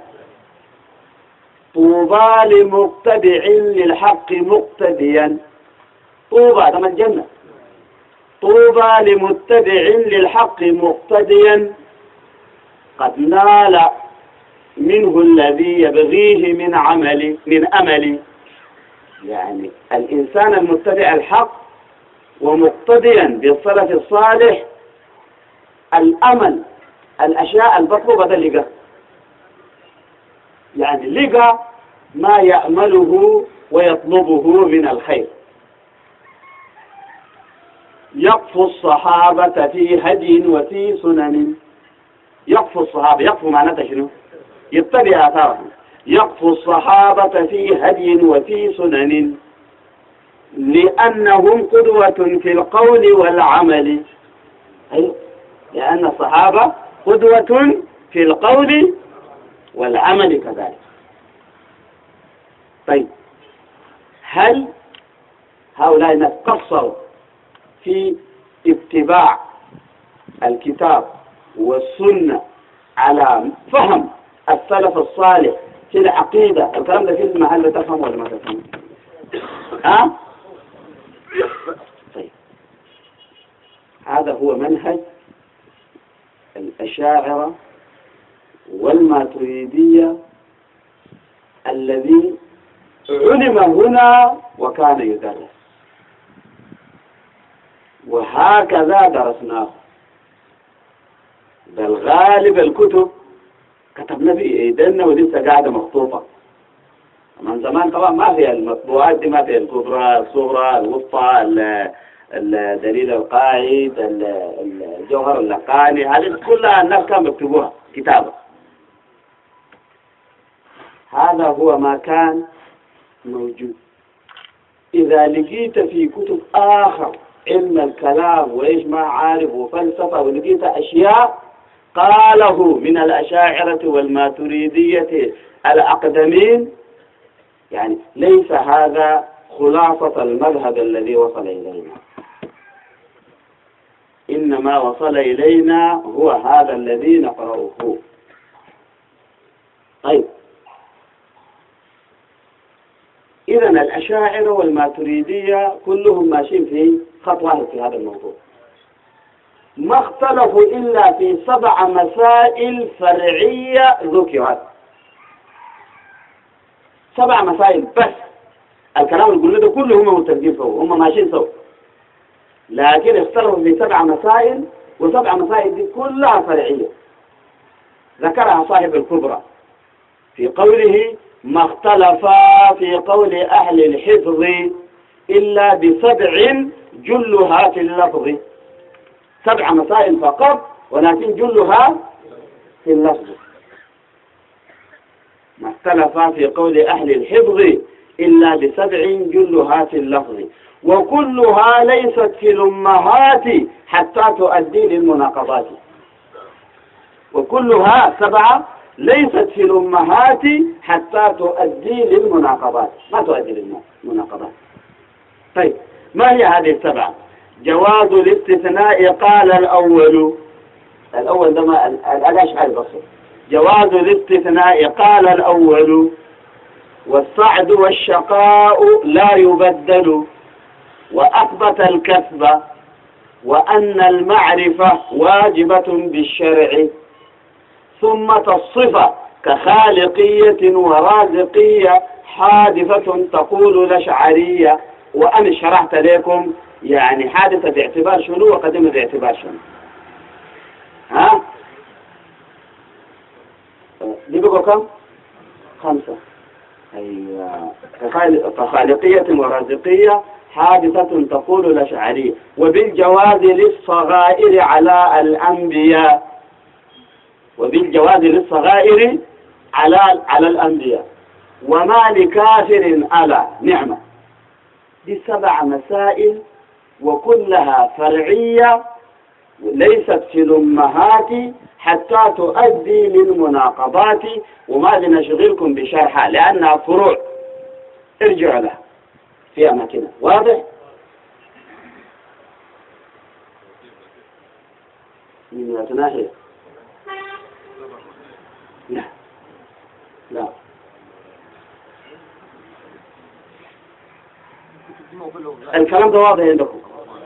طوبى لمقتدع للحق مقتديا. طوبى ده من الجنة. طوبى لمتبع للحق مقتديا قد نال منه الذي يبغيه من عمل من أمل. يعني الإنسان المتبع الحق ومقتديا بالسلف الصالح الأمل الأشياء المطلوبة ده لقى، يعني لقى ما يأمله ويطلبه من الخير. يقفو الصحابة في هدي وفي سنن. يقفو الصحابة، يقفو معناته شنو؟ يتبع آثارهم. يقفو الصحابة في هدي وفي سنن لأنهم قدوة في القول والعمل. أيوة، لأن الصحابة قدوة في القول والعمل كذلك. طيب، هل هؤلاء الناس قصروا في اتباع الكتاب والسنة على فهم السلف الصالح في العقيدة؟ الكلام ده في المحل تفهم ولا ما تفهم؟ ها؟ طيب، هذا هو منهج الأشاعرة والماتريدية الذي علم هنا وكان يدرس، وهكذا درسناه. بل غالب الكتب كتبنا في ايدينا ولسه قاعدة مخطوطة من زمان. طبعا ما في المطبوعات دي، ما في الكبرى الصغرى الوسطى الدليل القائد الجوهر اللقاني، هذه كلها الناس كانوا يكتبوها كتابة. هذا هو ما كان موجود. إذا لقيت في كتب آخر علم الكلام وإيش ما عارف وفلسفة ولقيت أشياء قاله من الأشاعرة والماتريدية الأقدمين، يعني ليس هذا خلاصة المذهب الذي وصل إلينا، إنما وصل إلينا هو هذا الذي نقرأه. طيب، إذا الأشاعرة والماتريدية كلهم ماشيين في خط واحد في هذا الموضوع، ما اختلفوا إلا في سبع مسائل فرعية ذكرت. سبع مسائل بس. الكلام اللي قلنا ده كله هم متفقين سوا، هم ماشيين سوا، لكن اختلفوا في سبع مسائل، وسبع مسائل دي كلها فرعية ذكرها صاحب الكبرى في قوله: ما اختلفا في قول أهل الحفظ إلا بسبع جلها في اللفظ. سبع مسائل فقط ولكن جلها في اللفظ. ما اختلفا في قول أهل الحفظ إلا بسبع جلها في اللفظ، وكلها ليست في الأمهات حتى تؤدي للمناقضات. وكلها سبعة ليست في الأمهات حتى تؤدي للمناقضات، ما تؤدي للمناقضات. طيب، ما هي هذه السبعة؟ جواز الاستثناء قال الأول. الأول ده ما الأشعري بصر. جواز الاستثناء قال الأول، والصعد والشقاء لا يبدل، وأثبت الكسب، وأن المعرفة واجبة بالشرع، ثم الصفة كخالقية ورازقية حادثة تقول الأشعرية. وأنا شرحت لكم يعني حادثة باعتبار شنو وقدمة باعتبار شنو. ها؟ دي بقوا كم؟ خمسة. أيوة. كخالقية ورازقية حادثة تقول الأشعرية. وبالجواز للصغائر على الأنبياء. وبالجواز للصغائر على على الأنبياء. وما لكافر على نعمة. دي سبع مسائل وكلها فرعية ليست في الأمهات حتى تؤدي للمناقضات، وما لنشغلكم بشرحها لأنها فروع، ارجعوا لها في أماكنها. واضح؟ من مئة ناحية. لا لا الكلام ده واضح عندكم.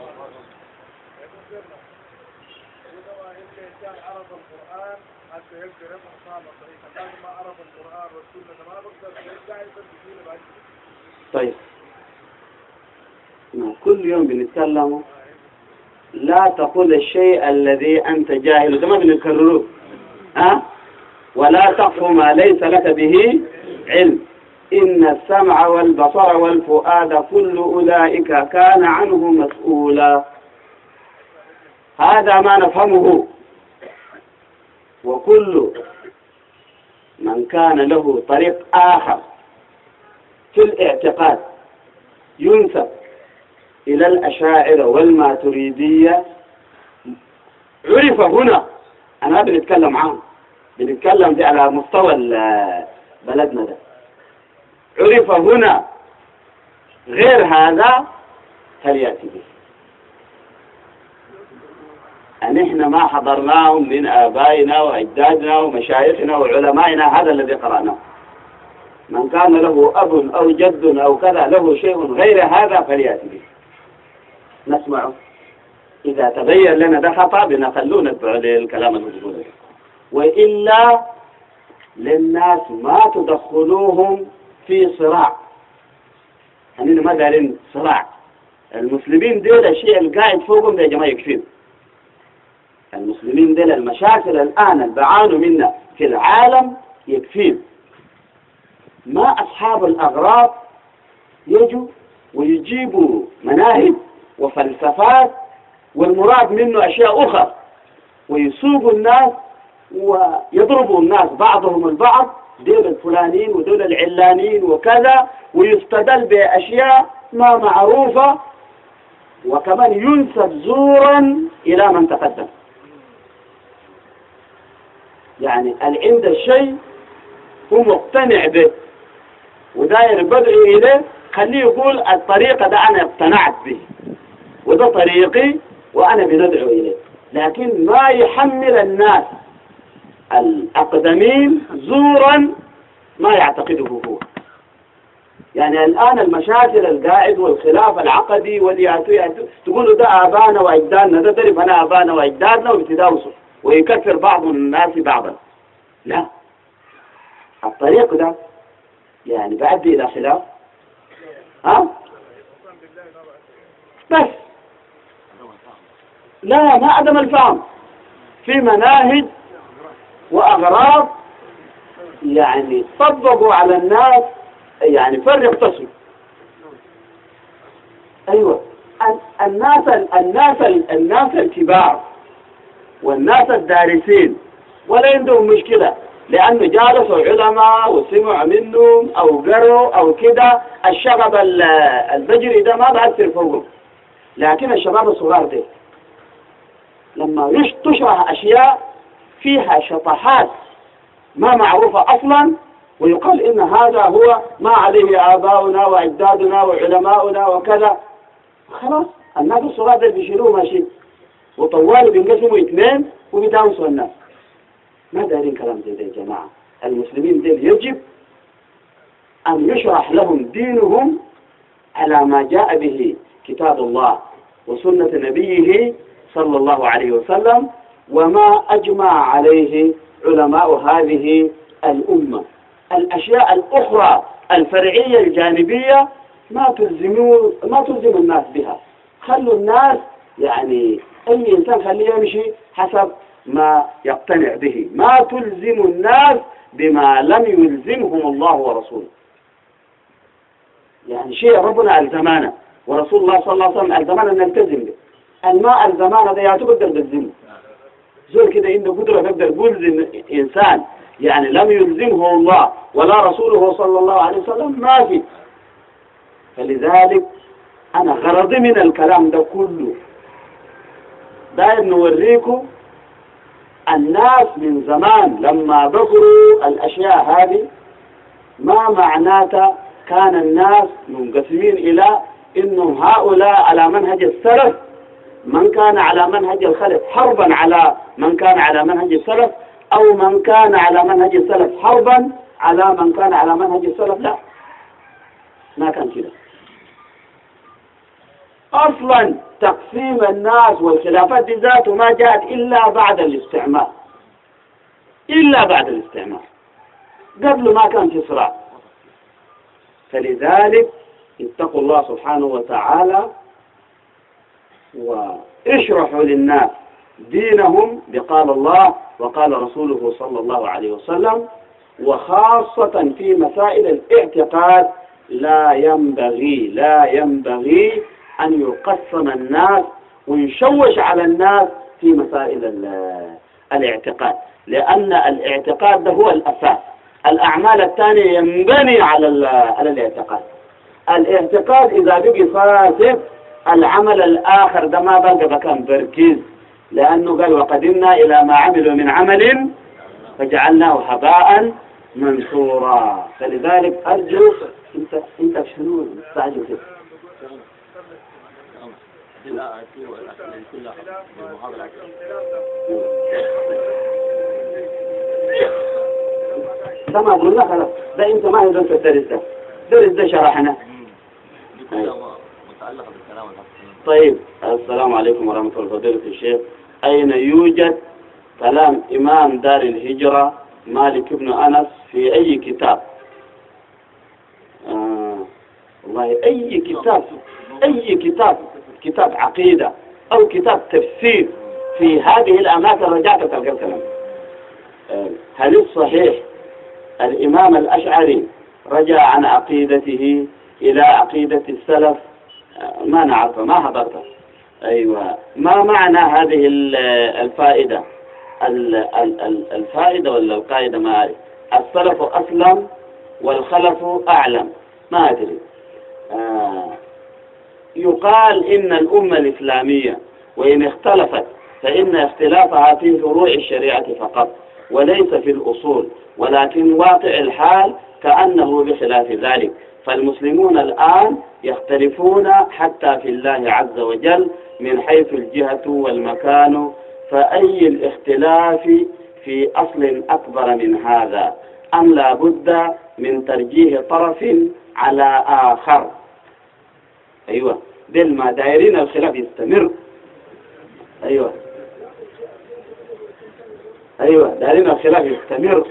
طيب كل يوم بنتكلم لا تقول الشيء الذي أنت جاهل، ده ما بنكرره ها، ولا تقف ما ليس لك به علم. إن السمع والبصر والفؤاد كل أولئك كان عنه مسؤولا. هذا ما نفهمه. وكل من كان له طريق آخر في الاعتقاد ينسب إلى الأشاعرة والماتريدية عرف هنا. أنا بنتكلم عنه، بنتكلم دي على مستوى بلدنا ده. عرف هنا غير هذا فليأتي به. أن إحنا ما حضرناهم من آبائنا وأجدادنا ومشايخنا وعلمائنا، هذا الذي قرأناه. من كان له أب أو جد أو كذا له شيء غير هذا فليأتي به نسمعه. إذا تبين لنا ده خطأ بنخلونا نتبع الكلام الموجود، وإلا للناس ما تدخلوهم في صراع. أننا ما دارين صراع. المسلمين دول الشيء القاعد فوقهم ده يا جماعة يكفيهم. المسلمين دول المشاكل الآن اللي بعانوا منها في العالم يكفيهم. ما أصحاب الأغراض يجوا ويجيبوا مناهج وفلسفات والمراد منه أشياء أخرى، ويسوقوا الناس ويضربوا الناس بعضهم البعض، دول الفلانين ودول العلانين وكذا، ويستدل بأشياء ما معروفة، وكمان ينسب زورا إلى من تقدم. يعني اللي عند الشيء هو مقتنع به وداير بدعو إليه، خليه يقول الطريقة ده أنا اقتنعت به وده طريقي وأنا بندعو إليه، لكن ما يحمل الناس الأقدمين زورا ما يعتقده هو. يعني الآن المشاكل القاعد والخلاف العقدي والياتو ياتو تقولوا ده آبانا وأجدادنا، ده درب أنا آبانا وأجدادنا ويتداوسوا ويكفر بعض الناس بعضا. لا، الطريق ده يعني بيؤدي إلى خلاف. ها؟ بس لا، ما عدم الفهم في مناهج وأغراض يعني طبقوا على الناس، يعني فرق تصل. أيوة، الناس الناس الناس الكبار والناس الدارسين ولا عندهم مشكلة، لأنه جالسوا علماء وسمعوا منهم أو قروا أو كده، الشغب البجري ده ما بأثر فوقهم. لكن الشباب الصغار ده لما تشرح أشياء فيها شطحات ما معروفة أصلا ويقال إن هذا هو ما عليه آباؤنا وأجدادنا وعلماؤنا وكذا، خلاص الناس الصغار ده بيشيلوه ماشي، وطوال بينقسموا اثنين وبيداوسوا الناس. ما دارين كلام زي ده يا جماعة. المسلمين دول يجب أن يشرح لهم دينهم على ما جاء به كتاب الله وسنة نبيه صلى الله عليه وسلم، وما أجمع عليه علماء هذه الأمة. الأشياء الأخرى الفرعية الجانبية ما تلزموا ما تلزم الناس بها. خلوا الناس يعني أي إنسان خليه يمشي حسب ما يقتنع به، ما تلزم الناس بما لم يلزمهم الله ورسوله. يعني شيء ربنا الزمانه ورسول الله صلى الله عليه وسلم الزمانه نلتزم به. الماء الزمانه ده يعتبر بالزمه. زول كده عنده قدرة يقدر يقول إنسان يعني لم يلزمه الله ولا رسوله صلى الله عليه وسلم ما في. فلذلك أنا غرضي من الكلام ده كله داير نوريكم الناس من زمان لما ذكروا الأشياء هذه ما معناتها. كان الناس منقسمين إلى إنهم هؤلاء على منهج السلف من كان على منهج الخلف حربا على من كان على منهج السلف، أو من كان على منهج السلف حربا على من كان على منهج السلف. لا، ما كان كده. أصلا تقسيم الناس والخلافات ذاته ما جاءت إلا بعد الاستعمار، إلا بعد الاستعمار، قبل ما كان في صراع. فلذلك اتقوا الله سبحانه وتعالى واشرحوا للناس دينهم بقال الله وقال رسوله صلى الله عليه وسلم، وخاصة في مسائل الاعتقاد لا ينبغي لا ينبغي أن يقسم الناس ويشوش على الناس في مسائل الاعتقاد، لأن الاعتقاد ده هو الأساس. الأعمال الثانية ينبني على على الاعتقاد. الاعتقاد إذا بقي فاسد العمل الآخر ده ما بقى مكان تركيز، لأنه قال وقدمنا إلى ما عملوا من عمل فجعلناه هباء منثورا. فلذلك أرجو أنت أنت شنو مستعجل كده؟ ده ما قلنا خلاص، ده انت ما يدرس الدرس ده، الدرس ده شرحنا. طيب، السلام عليكم ورحمة الله فضيلة الشيخ. أين يوجد كلام إمام دار الهجرة مالك بن أنس في أي كتاب؟ آه والله أي كتاب، أي كتاب، كتاب عقيدة أو كتاب تفسير في هذه الأماكن رجعت تلقى الكلام. آه هل الصحيح الإمام الأشعري رجع عن عقيدته إلى عقيدة السلف؟ آه ما نعرف، ما حضرت. أيوة، ما معنى هذه الفائدة؟ الفائدة ولا القاعدة ما أعرف. السلف أسلم والخلف أعلم، ما أدري. آه يقال إن الأمة الإسلامية وإن اختلفت فإن اختلافها في فروع الشريعة فقط وليس في الأصول، ولكن واقع الحال كأنه بخلاف ذلك. فالمسلمون الآن يختلفون حتى في الله عز وجل من حيث الجهة والمكان، فأي الاختلاف في أصل أكبر من هذا؟ أم لا بد من ترجيح طرف على آخر؟ أيوة، دل ما دايرين الخلاف يستمر. أيوة أيوة دايرين الخلاف يستمر.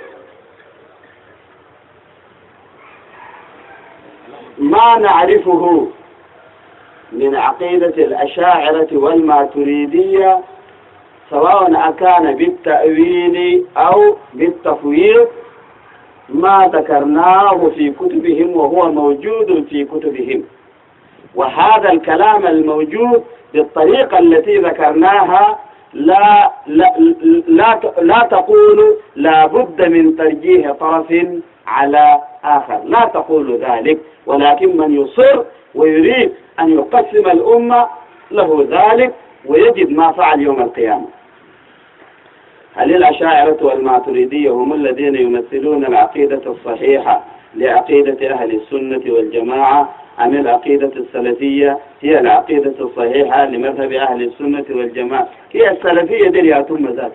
ما نعرفه من عقيدة الأشاعرة والماتريدية سواء أكان بالتأويل أو بالتفويض ما ذكرناه في كتبهم وهو موجود في كتبهم، وهذا الكلام الموجود بالطريقة التي ذكرناها لا لا لا, لا تقول لا بد من ترجيح طرف على آخر، لا تقول ذلك، ولكن من يصر ويريد أن يقسم الأمة له ذلك ويجد ما فعل يوم القيامة. هل الأشاعرة والماتريدية هم الذين يمثلون العقيدة الصحيحة لعقيدة أهل السنة والجماعة، أم العقيدة السلفية هي العقيدة الصحيحة لمذهب أهل السنة والجماعة؟ هي السلفية دي يا ثم ذات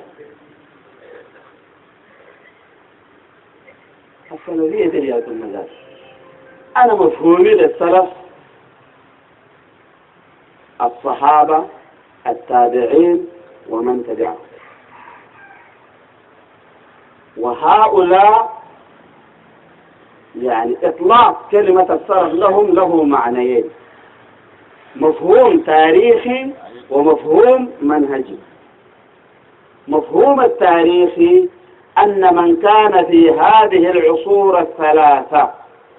السلفية دي يا ثم ذات. أنا مفهومي للسلف الصحابة التابعين ومن تبعهم، وهؤلاء يعني إطلاق كلمة السلف لهم له معنيين: مفهوم تاريخي ومفهوم منهجي. مفهوم التاريخي أن من كان في هذه العصور الثلاثة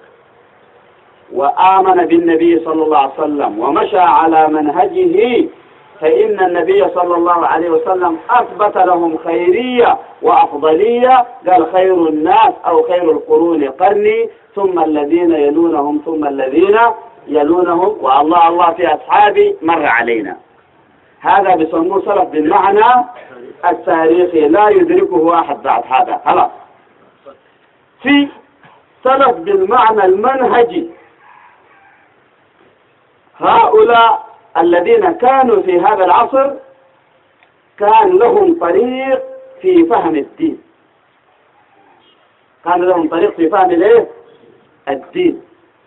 وآمن بالنبي صلى الله عليه وسلم ومشى على منهجه فإن النبي صلى الله عليه وسلم أثبت لهم خيرية وأفضلية، قال خير الناس أو خير القرون قرني ثم الذين يلونهم ثم الذين يلونهم والله الله في أصحابي مر علينا. هذا بيسموه سلف بالمعنى التاريخي لا يدركه أحد بعد هذا. خلاص. في سلف بالمعنى المنهجي، هؤلاء الذين كانوا في هذا العصر كان لهم طريق في فهم الدين، كان لهم طريق في فهم الايه؟ الدين.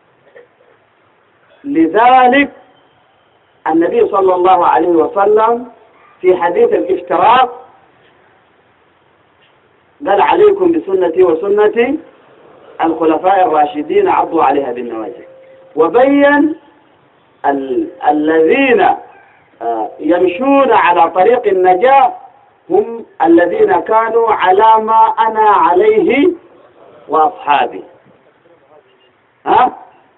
لذلك النبي صلى الله عليه وسلم في حديث الافتراق قال عليكم بسنتي وسنة الخلفاء الراشدين عضوا عليها بالنواجذ، وبين ال الذين يمشون على طريق النجاة هم الذين كانوا على ما أنا عليه وأصحابي. ها؟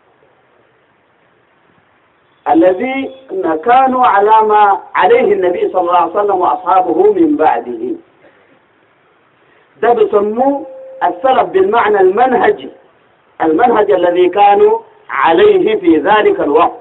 الذين كانوا على ما عليه النبي صلى الله عليه وسلم وأصحابه من بعده. ده بيسموه السلف بالمعنى المنهجي، المنهج الذي كانوا عليه في ذلك الوقت.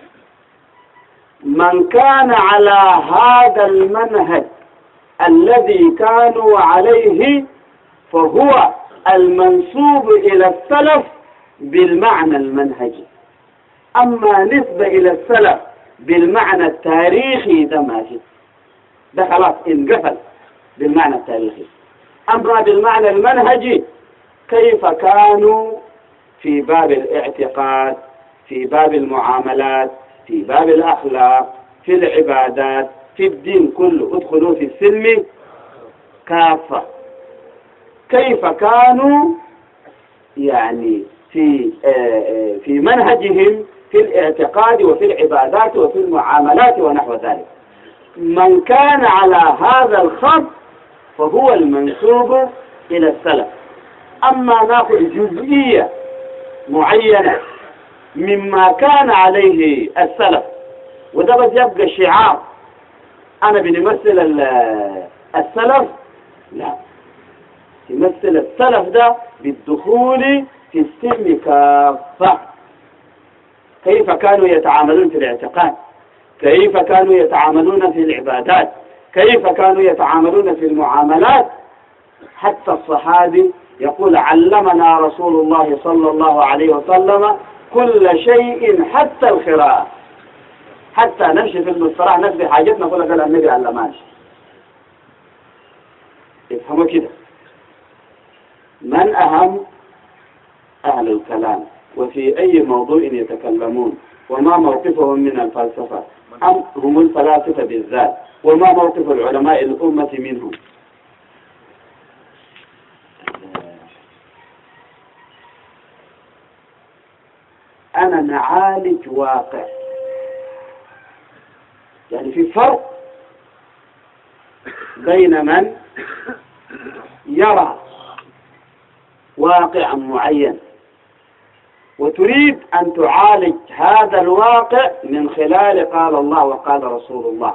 من كان على هذا المنهج الذي كانوا عليه فهو المنسوب إلى السلف بالمعنى المنهجي. أما نسبة إلى السلف بالمعنى التاريخي ده ما في، ده خلاص انقفل بالمعنى التاريخي. أما بالمعنى المنهجي كيف كانوا في باب الاعتقاد، في باب المعاملات، في باب الأخلاق، في العبادات، في الدين كله، ادخلوا في السلم كافة. كيف كانوا يعني في في منهجهم في الاعتقاد وفي العبادات وفي المعاملات ونحو ذلك. من كان على هذا الخط فهو المنسوب إلى السلف. أما نأخذ جزئية معينة مما كان عليه السلف وده بس يبقى شعار أنا بنمثل السلف، لا، يمثل السلف ده بالدخول في السلم كافة. كيف كانوا يتعاملون في الاعتقاد، كيف كانوا يتعاملون في العبادات، كيف كانوا يتعاملون في المعاملات. حتى الصحابي يقول علمنا رسول الله صلى الله عليه وسلم كل شيء حتى القراءة، حتى نمشي في المصطلح نقضي حاجتنا نقول قال النبي علمناش. يفهموا كده. من أهم أهل الكلام وفي أي موضوع يتكلمون وما موقفهم من الفلسفة، أم هم الفلاسفة بالذات، وما موقف العلماء الأمة منهم. أنا نعالج واقع، يعني في فرق بين من يرى واقعا معين وتريد أن تعالج هذا الواقع من خلال قال الله وقال رسول الله،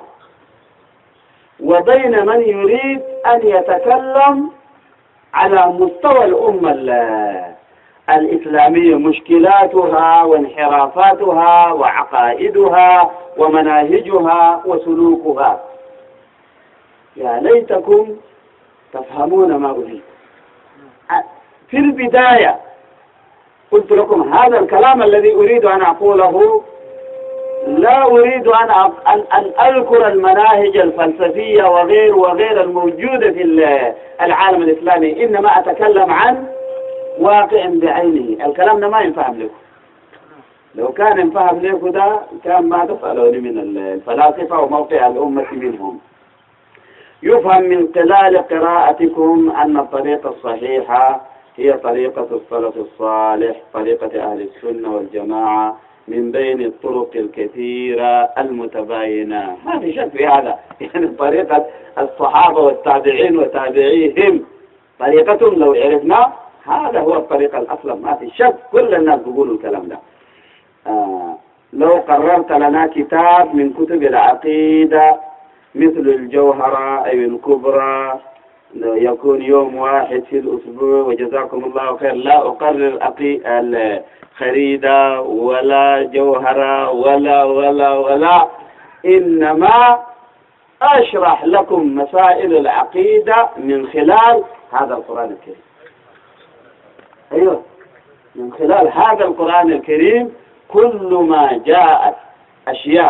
وبين من يريد أن يتكلم على مستوى الأمة الإسلامية، مشكلاتها وانحرافاتها وعقائدها ومناهجها وسلوكها. يا ليتكم تفهمون ما أريد. في البداية قلت لكم هذا الكلام الذي أريد أن أقوله لا أريد أن أن أذكر المناهج الفلسفية وغير وغير الموجودة في العالم الإسلامي، إنما أتكلم عن واقع بعينه. الكلام ده ما ينفهم لكم، لو كان ينفهم لكم ده كان ما تسألوني من الفلاسفة وموقع الأمة منهم. يفهم من خلال قراءتكم أن الطريقة الصحيحة هي طريقة السلف الصالح، طريقة أهل السنة والجماعة من بين الطرق الكثيرة المتباينة. ما في شك في هذا، يعني طريقة الصحابة والتابعين وتابعيهم طريقتهم لو عرفنا هذا هو الطريقة الأصل، ما في شك. كل الناس بيقولوا الكلام ده. آه لو قررت لنا كتاب من كتب العقيدة مثل الجوهرة أو الكبرى يكون يوم واحد في الأسبوع وجزاكم الله خير، لا أقرر الخريدة ولا جوهرة ولا ولا ولا إنما أشرح لكم مسائل العقيدة من خلال هذا القرآن الكريم. أيوة، من خلال هذا القرآن الكريم كل ما جاءت أشياء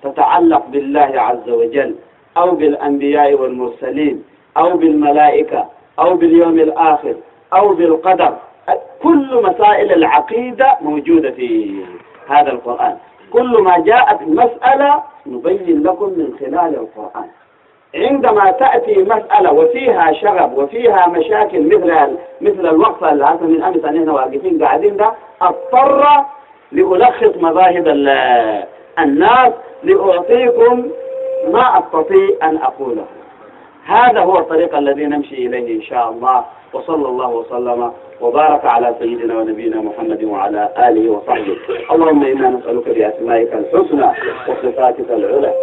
تتعلق بالله عز وجل أو بالأنبياء والمرسلين أو بالملائكة أو باليوم الآخر أو بالقدر، كل مسائل العقيدة موجودة في هذا القرآن. كل ما جاءت مسألة نبين لكم من خلال القرآن. عندما تأتي مسألة وفيها شغب وفيها مشاكل مثل مثل الوقفة اللي هذا من أمس أننا واقفين قاعدين ده، اضطر لألخص مذاهب الناس لأعطيكم ما أستطيع أن أقوله. هذا هو الطريق الذي نمشي إليه إن شاء الله. وصلى الله وسلم وبارك على سيدنا ونبينا محمد وعلى آله وصحبه. اللهم إنا نسألك بأسمائك الحسنى وصفاتك العلى.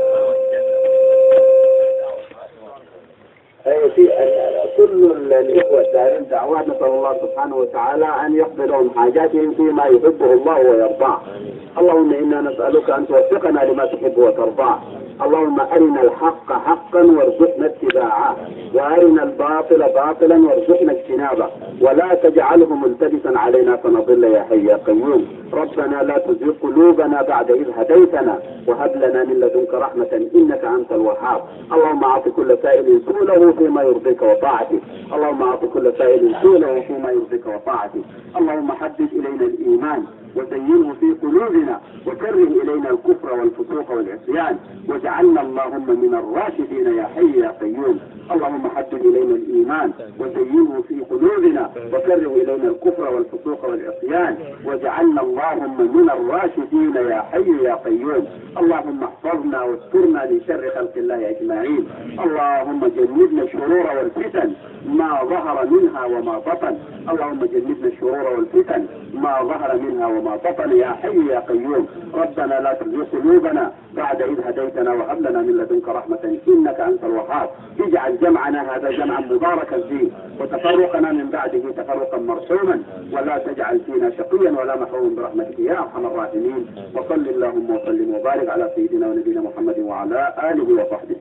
أي في كل الإخوة الدارين دعوات نسأل الله سبحانه وتعالى أن يقضي لهم حاجاتهم فيما يحبه الله ويرضاه. اللهم إنا نسألك أن توفقنا لما تحب وترضاه. اللهم أرنا الحق حقا وارزقنا اتباعه، وأرنا الباطل باطلا وارزقنا اجتنابه، ولا تجعله ملتبسا علينا فنضل يا حي يا قيوم. ربنا لا تزغ قلوبنا بعد إذ هديتنا وهب لنا من لدنك رحمة إنك أنت الوهاب. اللهم أعط كل سائل سؤله فيما يرضيك وطاعتك. اللهم أعط كل سائل سؤله فيما يرضيك وطاعتك. اللهم حدد إلينا الإيمان وزينه في قلوبنا، وكره إلينا الكفر والفسوق والعصيان، واجعلنا اللهم من الراشدين يا حي يا قيوم. اللهم حدد إلينا الإيمان وزينه في قلوبنا، وكره إلينا الكفر والفسوق والعصيان، واجعلنا اللهم من الراشدين يا حي يا قيوم. اللهم احفظنا واسترنا من شر خلق الله أجمعين. اللهم جنبنا الشرور والفتن ما ظهر منها وما بطن. اللهم جنبنا الشرور والفتن ما ظهر منها وما بطن يا حي يا قيوم. ربنا لا تزغ قلوبنا بعد إذ هديتنا وهب لنا من لدنك رحمة إنك أنت الوهاب. اجعل جمعنا هذا جمعا مباركا فيه، وتفرقنا من بعده تفرقا مرحوما، ولا تجعل فينا شقيا ولا محروما برحمتك يا أرحم الراحمين. وصل اللهم وسلم وبارك على سيدنا ونبينا محمد وعلى آله وصحبه.